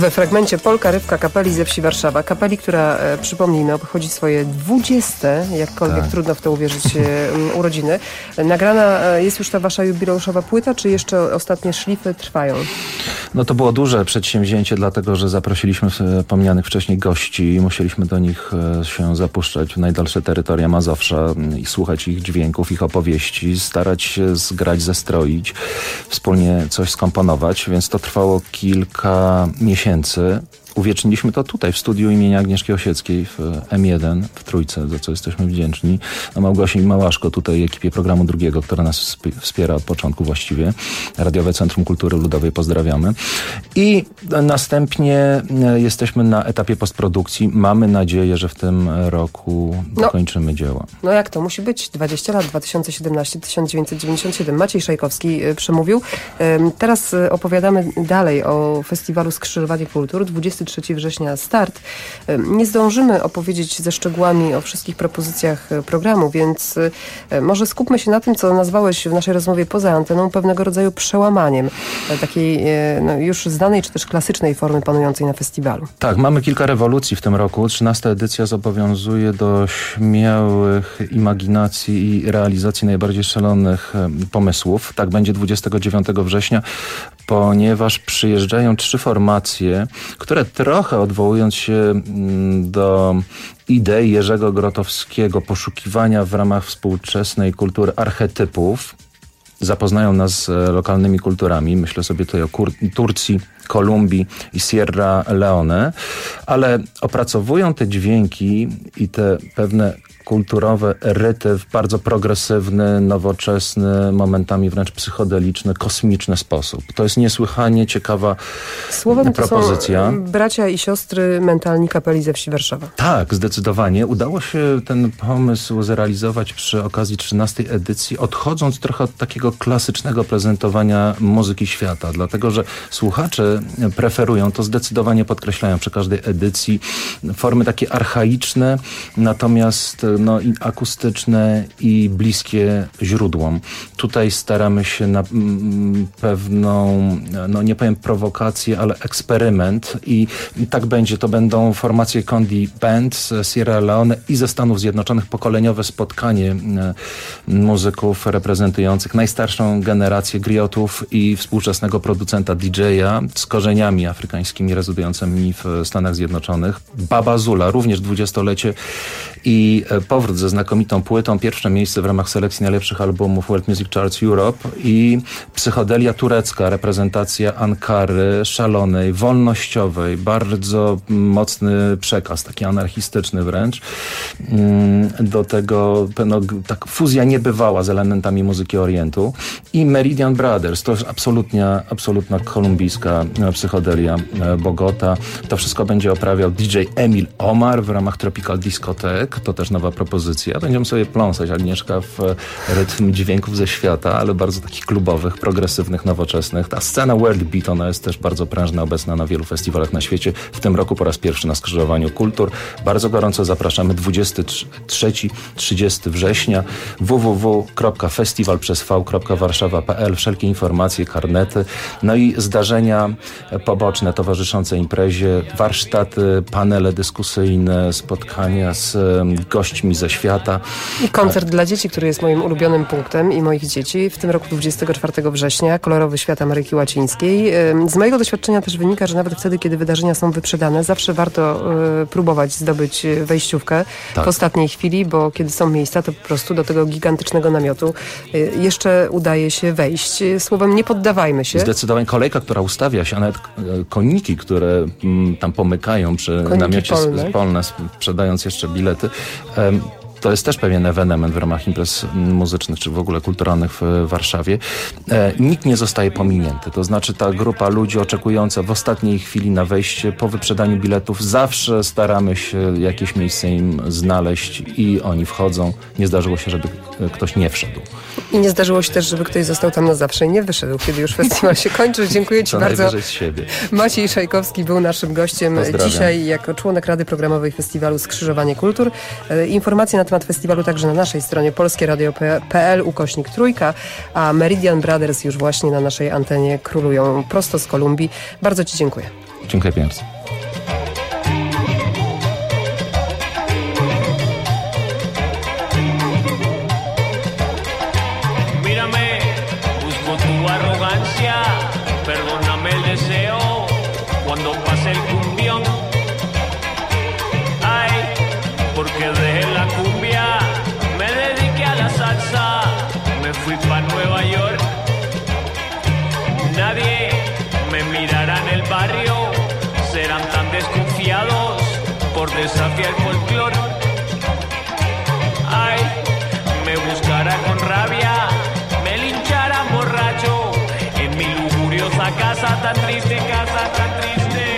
We fragmencie Polka Rywka kapeli ze wsi Warszawa. Kapeli, która, przypomnijmy, obchodzi swoje 20, jakkolwiek trudno w to uwierzyć, urodziny. Nagrana jest już ta wasza jubileuszowa płyta, czy jeszcze ostatnie szlify trwają? No to było duże przedsięwzięcie, dlatego że zaprosiliśmy wspomnianych wcześniej gości i musieliśmy do nich się zapuszczać w najdalsze terytoria Mazowsza i słuchać ich dźwięków, ich opowieści, starać się zgrać, zestroić, wspólnie coś skomponować, więc to trwało kilka miesięcy. Uwieczniliśmy to tutaj w studiu imienia Agnieszki Osieckiej w M1 w Trójce, za co jesteśmy wdzięczni. A Małgosi Małaszko tutaj, ekipie Programu Drugiego, która nas wspiera od początku właściwie. Radiowe Centrum Kultury Ludowej pozdrawiamy. I następnie jesteśmy na etapie postprodukcji. Mamy nadzieję, że w tym roku dokończymy dzieła. No jak to? Musi być 20 lat, 2017-1997. Maciej Szajkowski przemówił. Teraz opowiadamy dalej o festiwalu Skrzyżowanie Kultur. 23 września start. Nie zdążymy opowiedzieć ze szczegółami o wszystkich propozycjach programu, więc może skupmy się na tym, co nazwałeś w naszej rozmowie poza anteną pewnego rodzaju przełamaniem takiej już znanej, czy też klasycznej formy panującej na festiwalu. Tak, mamy kilka rewolucji w tym roku. 13. edycja zobowiązuje do śmiałych imaginacji i realizacji najbardziej szalonych pomysłów. Tak będzie 29 września, ponieważ przyjeżdżają 3 formacje, które trochę odwołując się do idei Jerzego Grotowskiego, poszukiwania w ramach współczesnej kultury archetypów, zapoznają nas z lokalnymi kulturami. Myślę sobie tutaj o Turcji, Kolumbii i Sierra Leone, ale opracowują te dźwięki i te pewne kulturowe ryty w bardzo progresywny, nowoczesny, momentami wręcz psychodeliczny, kosmiczny sposób. To jest niesłychanie ciekawa propozycja. To są bracia i siostry mentalni kapeli ze wsi Warszawa. Tak, zdecydowanie. Udało się ten pomysł zrealizować przy okazji 13. edycji, odchodząc trochę od takiego klasycznego prezentowania muzyki świata, dlatego że słuchacze preferują, to zdecydowanie podkreślają przy każdej edycji, formy takie archaiczne, natomiast i akustyczne i bliskie źródłom. Tutaj staramy się na pewną, nie powiem prowokację, ale eksperyment i tak będzie. To będą formacje Condi Band z Sierra Leone i ze Stanów Zjednoczonych, pokoleniowe spotkanie muzyków reprezentujących najstarszą generację griotów i współczesnego producenta DJ-a z korzeniami afrykańskimi rezydującymi w Stanach Zjednoczonych. Baba Zula, również 20-lecie i powrót ze znakomitą płytą, pierwsze miejsce w ramach selekcji najlepszych albumów World Music Charts Europe i psychodelia turecka, reprezentacja Ankary, szalonej, wolnościowej, bardzo mocny przekaz, taki anarchistyczny wręcz. Do tego tak fuzja niebywała z elementami muzyki Orientu i Meridian Brothers, to jest absolutna kolumbijska psychodelia Bogota. To wszystko będzie oprawiał DJ Emil Omar w ramach Tropical Discotheque, to też nowa propozycja. Będziemy sobie pląsać, Agnieszka, w rytm dźwięków ze świata, ale bardzo takich klubowych, progresywnych, nowoczesnych. Ta scena World Beat, ona jest też bardzo prężna, obecna na wielu festiwalach na świecie. W tym roku po raz pierwszy na Skrzyżowaniu Kultur. Bardzo gorąco zapraszamy 23-30 września www.festiwalprzezv.warszawa.pl. Wszelkie informacje, karnety, i zdarzenia poboczne towarzyszące imprezie, warsztaty, panele dyskusyjne, spotkania z gośćmi ze świata. I koncert dla dzieci, który jest moim ulubionym punktem i moich dzieci. W tym roku 24 września Kolorowy świat Ameryki Łacińskiej. Z mojego doświadczenia też wynika, że nawet wtedy, kiedy wydarzenia są wyprzedane, zawsze warto próbować zdobyć wejściówkę w ostatniej chwili, bo kiedy są miejsca, to po prostu do tego gigantycznego namiotu jeszcze udaje się wejść. Słowem, nie poddawajmy się. Zdecydowanie kolejka, która ustawia się, a nawet koniki, które tam pomykają przy namiocie polne, sprzedając jeszcze bilety. To jest też pewien ewenement w ramach imprez muzycznych, czy w ogóle kulturalnych w Warszawie. Nikt nie zostaje pominięty. To znaczy ta grupa ludzi oczekująca w ostatniej chwili na wejście, po wyprzedaniu biletów, zawsze staramy się jakieś miejsce im znaleźć i oni wchodzą. Nie zdarzyło się, żeby ktoś nie wszedł. I nie zdarzyło się też, żeby ktoś został tam na zawsze i nie wyszedł, kiedy już festiwal się kończy. Dziękuję Ci bardzo. Najwyżej z siebie. Maciej Szajkowski był naszym gościem dzisiaj jako członek Rady Programowej Festiwalu Skrzyżowanie Kultur. Informacje na temat festiwalu także na naszej stronie polskieradio.pl/3, a Meridian Brothers już właśnie na naszej antenie królują prosto z Kolumbii. Bardzo Ci dziękuję. Dziękuję pieniądze. Cuando pase el cumbión, ay, porque dejé la cumbia, me dediqué a la salsa, me fui pa' Nueva York. Nadie me mirará en el barrio, serán tan desconfiados por desafiar el folclor. Ay, me buscará con rabia, me linchará borracho en mi lujuriosa casa tan triste, casa tan triste.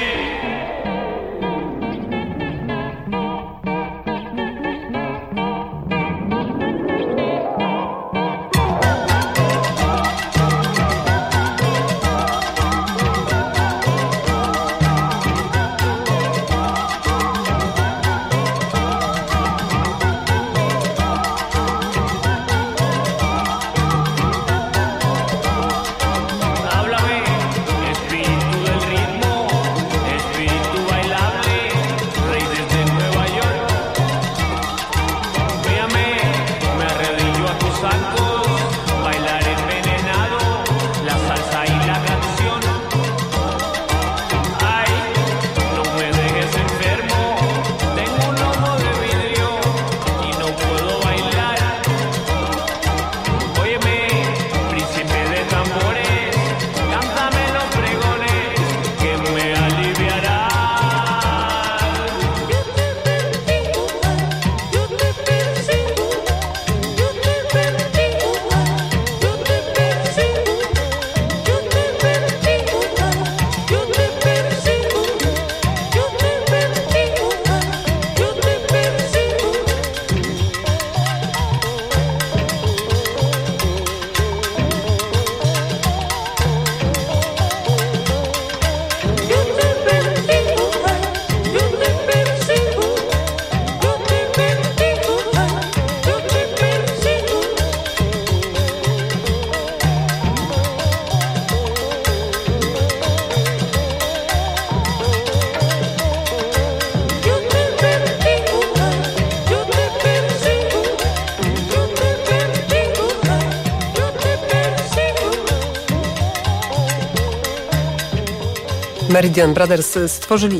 Meridian Brothers stworzyli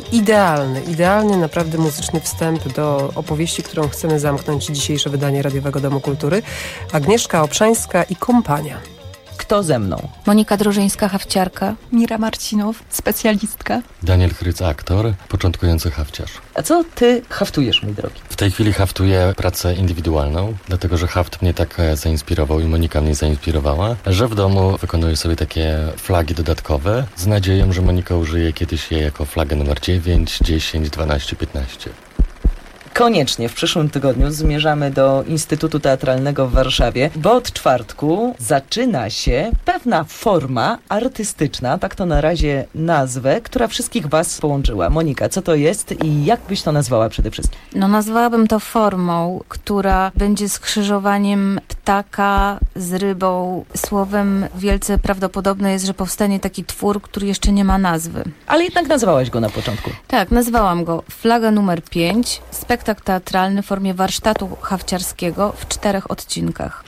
idealny naprawdę muzyczny wstęp do opowieści, którą chcemy zamknąć dzisiejsze wydanie Radiowego Domu Kultury. Agnieszka Obszańska i kompania. Kto ze mną? Monika Drożyńska, hafciarka. Mira Marcinow, specjalistka. Daniel Chryc, aktor, początkujący hafciarz. A co ty haftujesz, mój drogi? W tej chwili haftuję pracę indywidualną, dlatego że haft mnie tak zainspirował i Monika mnie zainspirowała, że w domu wykonuję sobie takie flagi dodatkowe z nadzieją, że Monika użyje kiedyś je jako flagę numer 9, 10, 12, 15. Koniecznie w przyszłym tygodniu zmierzamy do Instytutu Teatralnego w Warszawie, bo od czwartku zaczyna się pewna forma artystyczna, tak to na razie nazwę, która wszystkich was połączyła. Monika, co to jest i jak byś to nazwała przede wszystkim? No nazwałabym to formą, która będzie skrzyżowaniem ptaka z rybą. Słowem wielce prawdopodobne jest, że powstanie taki twór, który jeszcze nie ma nazwy. Ale jednak nazwałaś go na początku. Tak, nazwałam go Flaga numer 5, spektakl teatralny w formie warsztatu hafciarskiego w 4 odcinkach.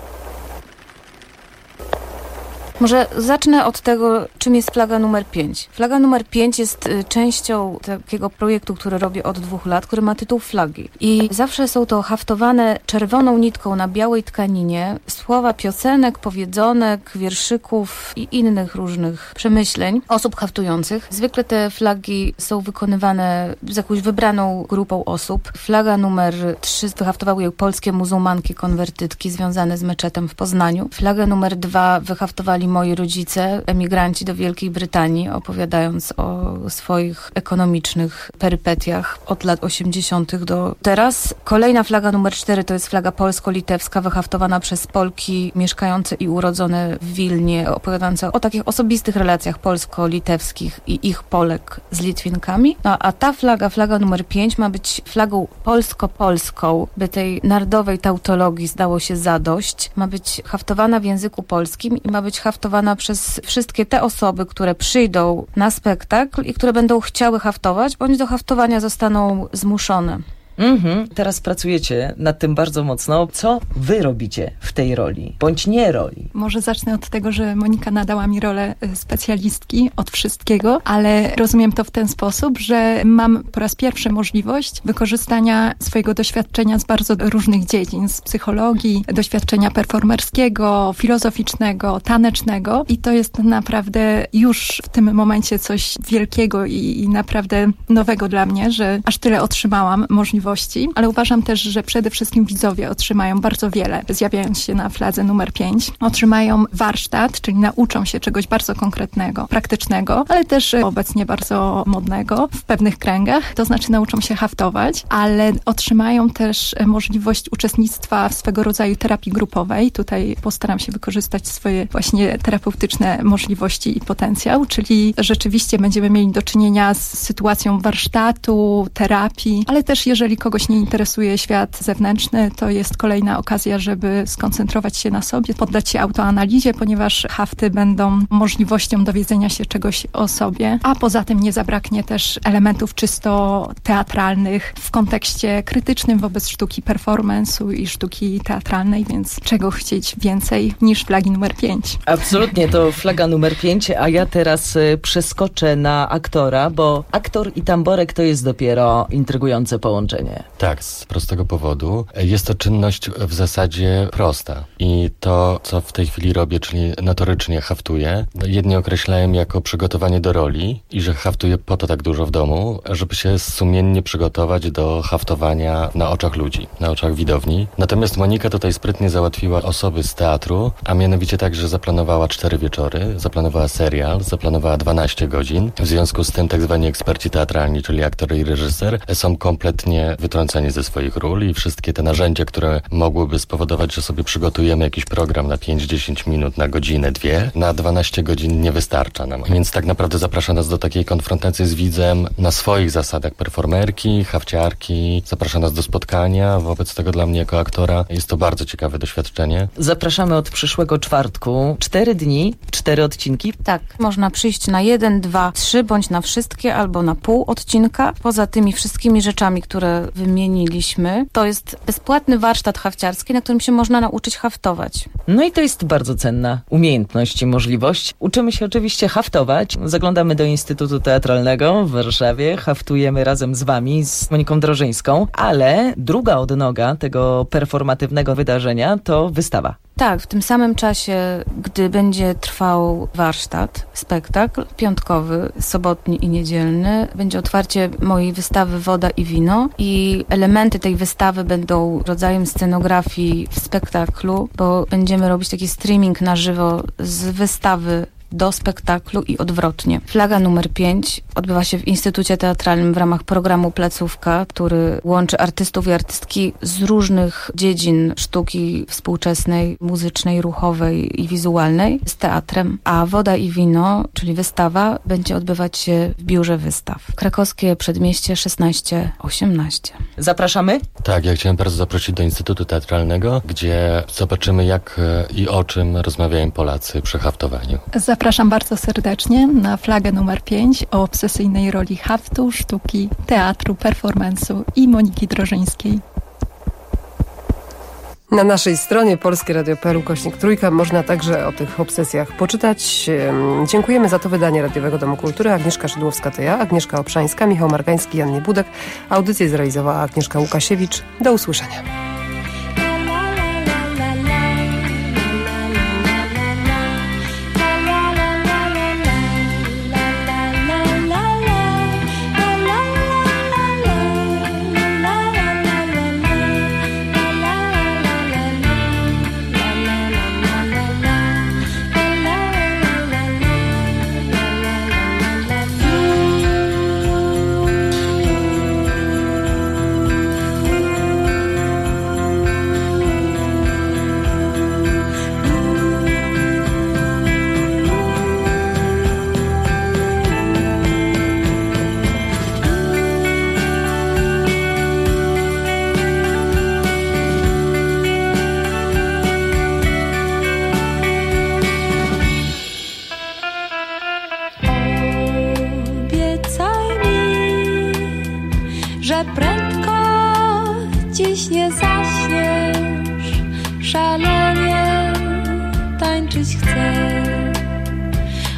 Może zacznę od tego, czym jest flaga numer 5. Flaga numer 5 jest częścią takiego projektu, który robię od 2 lat, który ma tytuł Flagi. I zawsze są to haftowane czerwoną nitką na białej tkaninie słowa piosenek, powiedzonek, wierszyków i innych różnych przemyśleń osób haftujących. Zwykle te flagi są wykonywane z jakąś wybraną grupą osób. Flaga numer 3 wyhaftowały ją polskie muzułmanki konwertytki związane z meczetem w Poznaniu. Flagę numer 2 wyhaftowali moi rodzice, emigranci do Wielkiej Brytanii, opowiadając o swoich ekonomicznych perypetiach od lat 80. do teraz. Kolejna flaga numer 4 to jest flaga polsko-litewska, wyhaftowana przez Polki mieszkające i urodzone w Wilnie, opowiadające o takich osobistych relacjach polsko-litewskich i ich Polek z Litwinkami. No, a ta flaga numer 5 ma być flagą polsko-polską, by tej narodowej tautologii zdało się zadość. Ma być haftowana w języku polskim i ma być haftowana haftowana przez wszystkie te osoby, które przyjdą na spektakl i które będą chciały haftować, bądź do haftowania zostaną zmuszone. Teraz pracujecie nad tym bardzo mocno. Co wy robicie w tej roli, bądź nie roli? Może zacznę od tego, że Monika nadała mi rolę specjalistki od wszystkiego, ale rozumiem to w ten sposób, że mam po raz pierwszy możliwość wykorzystania swojego doświadczenia z bardzo różnych dziedzin, z psychologii, doświadczenia performerskiego, filozoficznego, tanecznego i to jest naprawdę już w tym momencie coś wielkiego i naprawdę nowego dla mnie, że aż tyle otrzymałam możliwości, ale uważam też, że przede wszystkim widzowie otrzymają bardzo wiele, zjawiając się na fladze numer 5. Otrzymają warsztat, czyli nauczą się czegoś bardzo konkretnego, praktycznego, ale też obecnie bardzo modnego w pewnych kręgach, to znaczy nauczą się haftować, ale otrzymają też możliwość uczestnictwa w swego rodzaju terapii grupowej. Tutaj postaram się wykorzystać swoje właśnie terapeutyczne możliwości i potencjał, czyli rzeczywiście będziemy mieli do czynienia z sytuacją warsztatu, terapii, ale też jeżeli kogoś nie interesuje świat zewnętrzny, to jest kolejna okazja, żeby skoncentrować się na sobie, poddać się autoanalizie, ponieważ hafty będą możliwością dowiedzenia się czegoś o sobie, a poza tym nie zabraknie też elementów czysto teatralnych w kontekście krytycznym wobec sztuki performance'u i sztuki teatralnej, więc czego chcieć więcej niż flagi numer 5. Absolutnie, to flaga numer 5, a ja teraz przeskoczę na aktora, bo aktor i tamborek to jest dopiero intrygujące połączenie. Tak, z prostego powodu. Jest to czynność w zasadzie prosta i to, co w tej chwili robię, czyli notorycznie haftuję, jedni określają jako przygotowanie do roli i że haftuję po to tak dużo w domu, żeby się sumiennie przygotować do haftowania na oczach ludzi, na oczach widowni. Natomiast Monika tutaj sprytnie załatwiła osoby z teatru, a mianowicie tak, że zaplanowała 4 wieczory, zaplanowała serial, zaplanowała 12 godzin. W związku z tym tak zwani eksperci teatralni, czyli aktor i reżyser, są kompletnie wytrąceni ze swoich ról i wszystkie te narzędzia, które mogłyby spowodować, że sobie przygotujemy jakiś program na 5-10 minut, na godzinę, 2, na 12 godzin nie wystarcza nam. Więc tak naprawdę zaprasza nas do takiej konfrontacji z widzem na swoich zasadach performerki, hafciarki, zaprasza nas do spotkania. Wobec tego dla mnie jako aktora jest to bardzo ciekawe doświadczenie. Zapraszamy od przyszłego czwartku. 4 dni, 4 odcinki. Tak, można przyjść na 1, 2, 3, bądź na wszystkie, albo na pół odcinka. Poza tymi wszystkimi rzeczami, które wymieniliśmy, to jest bezpłatny warsztat hafciarski, na którym się można nauczyć haftować. No i to jest bardzo cenna umiejętność i możliwość. Uczymy się oczywiście haftować. Zaglądamy do Instytutu Teatralnego w Warszawie. Haftujemy razem z wami, z Moniką Drożyńską, ale druga odnoga tego performatywnego wydarzenia to wystawa. Tak, w tym samym czasie, gdy będzie trwał warsztat, spektakl piątkowy, sobotni i niedzielny, będzie otwarcie mojej wystawy Woda i wino i elementy tej wystawy będą rodzajem scenografii w spektaklu, bo będziemy robić taki streaming na żywo z wystawy do spektaklu i odwrotnie. Flaga numer 5 odbywa się w Instytucie Teatralnym w ramach programu Placówka, który łączy artystów i artystki z różnych dziedzin sztuki współczesnej, muzycznej, ruchowej i wizualnej z teatrem, a Woda i wino, czyli wystawa, będzie odbywać się w biurze wystaw. Krakowskie Przedmieście 16-18. Zapraszamy? Tak, ja chciałem bardzo zaprosić do Instytutu Teatralnego, gdzie zobaczymy, jak i o czym rozmawiają Polacy przy haftowaniu. Zapraszam bardzo serdecznie na flagę numer 5 o obsesyjnej roli haftu, sztuki, teatru, performance'u i Moniki Drożyńskiej. Na naszej stronie polskieradio.pl/3 można także o tych obsesjach poczytać. Dziękujemy za to wydanie Radiowego Domu Kultury. Agnieszka Szydłowska to ja, Agnieszka Obszańska, Michał Margański, Jan Niebudek. Audycję zrealizowała Agnieszka Łukasiewicz. Do usłyszenia.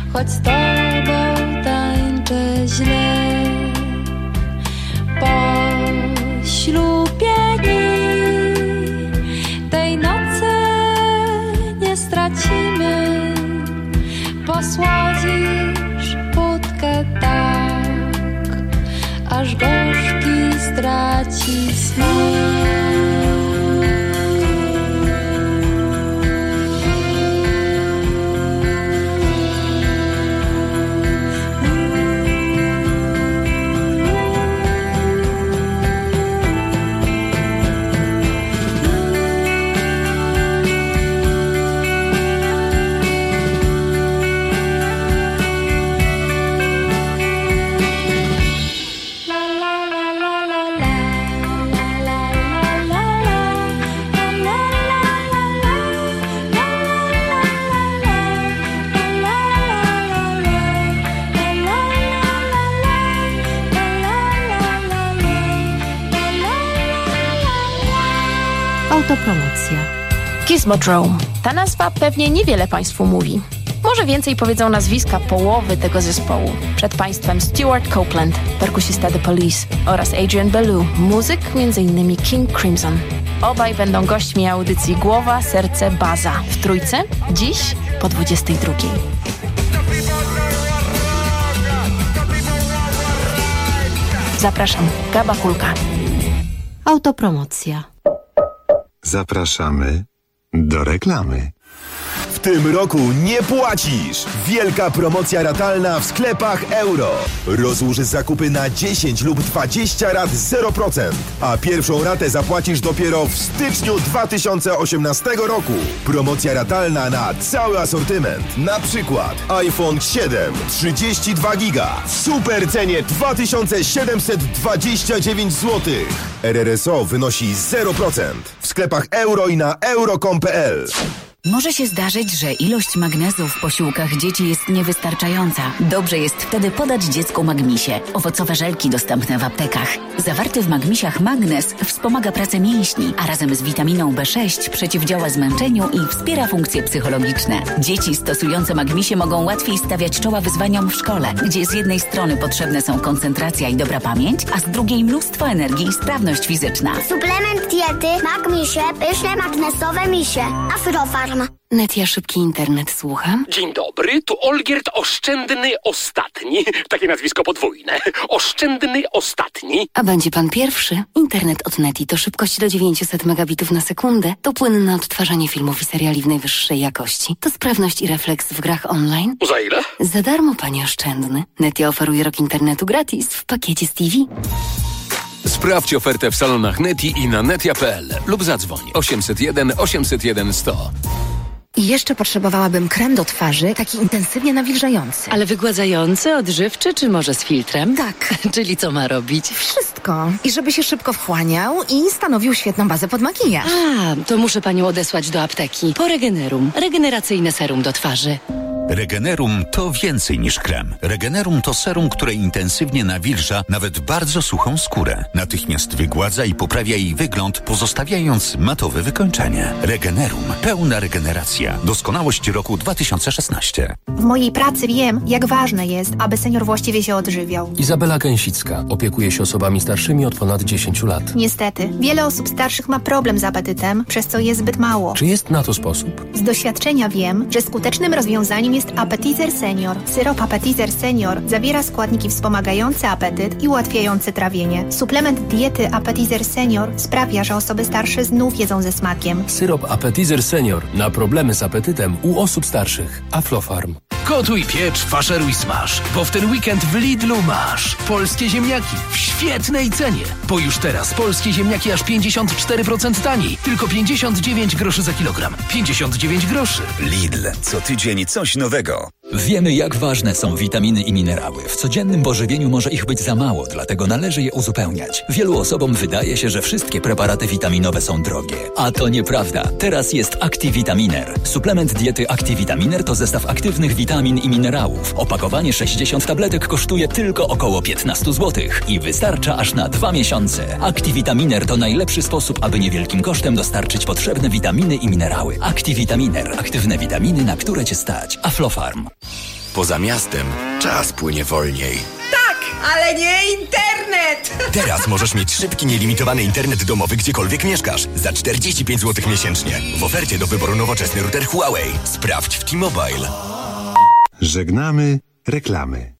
choć z tobą tańczę źle. Po ślubie tej nocy nie stracimy, posłodzisz wódkę tak, aż gorzki straci smak. Autopromocja. Gizmodrome. Ta nazwa pewnie niewiele Państwu mówi. Może więcej powiedzą nazwiska połowy tego zespołu. Przed Państwem Stuart Copeland, perkusista The Police, oraz Adrian Belew, muzyk m.in. King Crimson. Obaj będą gośćmi audycji Głowa, Serce, Baza w Trójce, dziś po 22. Zapraszam, Gaba Kulka. Autopromocja. Zapraszamy do reklamy. W tym roku nie płacisz! Wielka promocja ratalna w sklepach Euro. Rozłóż zakupy na 10 lub 20 rat 0%, a pierwszą ratę zapłacisz dopiero w styczniu 2018 roku. Promocja ratalna na cały asortyment. Na przykład iPhone 7 32 giga w super cenie 2729 zł. RRSO wynosi 0%. W sklepach Euro i na euro.com.pl. Może się zdarzyć, że ilość magnezu w posiłkach dzieci jest niewystarczająca. Dobrze jest wtedy podać dziecku Magmisie. Owocowe żelki dostępne w aptekach. Zawarty w Magmisiach magnez wspomaga pracę mięśni, a razem z witaminą B6 przeciwdziała zmęczeniu i wspiera funkcje psychologiczne. Dzieci stosujące Magmisie mogą łatwiej stawiać czoła wyzwaniom w szkole, gdzie z jednej strony potrzebne są koncentracja i dobra pamięć, a z drugiej mnóstwo energii i sprawność fizyczna. Suplement diety Magmisie, pyszne magnesowe misie. Afrofarm. Netia, szybki internet, słucham. Dzień dobry, tu Olgierd Oszczędny Ostatni. Takie nazwisko podwójne. Oszczędny Ostatni. A będzie pan pierwszy? Internet od Neti to szybkość do 900 megabitów na sekundę, to płynne odtwarzanie filmów i seriali w najwyższej jakości, to sprawność i refleks w grach online. Za ile? Za darmo, panie Oszczędny. Netia oferuje rok internetu gratis w pakiecie z TV. Sprawdź ofertę w salonach Neti i na netia.pl lub zadzwoń 801 801 100. I jeszcze potrzebowałabym krem do twarzy, taki intensywnie nawilżający. Ale wygładzający, odżywczy, czy może z filtrem? Tak. Czyli co ma robić? Wszystko. I żeby się szybko wchłaniał i stanowił świetną bazę pod makijaż. A, to muszę panią odesłać do apteki. Po Regenerum. Regeneracyjne serum do twarzy. Regenerum to więcej niż krem. Regenerum to serum, które intensywnie nawilża nawet bardzo suchą skórę. Natychmiast wygładza i poprawia jej wygląd, pozostawiając matowe wykończenie. Regenerum. Pełna regeneracja. Doskonałość roku 2016. W mojej pracy wiem, jak ważne jest, aby senior właściwie się odżywiał. Izabela Gęsicka opiekuje się osobami starszymi od ponad 10 lat. Niestety, wiele osób starszych ma problem z apetytem, przez co je zbyt mało. Czy jest na to sposób? Z doświadczenia wiem, że skutecznym rozwiązaniem jest Appetizer Senior. Syrop Appetizer Senior zawiera składniki wspomagające apetyt i ułatwiające trawienie. Suplement diety Appetizer Senior sprawia, że osoby starsze znów jedzą ze smakiem. Syrop Appetizer Senior na problemy z apetytem u osób starszych. Aflofarm. Gotuj, piecz, faszeruj, smaż, bo w ten weekend w Lidlu masz polskie ziemniaki w świetnej cenie. Bo już teraz polskie ziemniaki aż 54% taniej. Tylko 59 groszy za kilogram. 59 groszy. Lidl. Co tydzień coś nowego. Wiemy, jak ważne są witaminy i minerały. W codziennym pożywieniu może ich być za mało, dlatego należy je uzupełniać. Wielu osobom wydaje się, że wszystkie preparaty witaminowe są drogie. A to nieprawda. Teraz jest Activitaminer. Suplement diety Activitaminer to zestaw aktywnych witamin i minerałów. Opakowanie 60 tabletek kosztuje tylko około 15 zł i wystarcza aż na 2 miesiące. Activitaminer to najlepszy sposób, aby niewielkim kosztem dostarczyć potrzebne witaminy i minerały. Activitaminer. Aktywne witaminy, na które Cię stać. Aflofarm. Poza miastem czas płynie wolniej. Tak, ale nie internet! Teraz możesz mieć szybki, nielimitowany internet domowy gdziekolwiek mieszkasz. Za 45 zł miesięcznie. W ofercie do wyboru nowoczesny router Huawei. Sprawdź w T-Mobile. Żegnamy reklamy.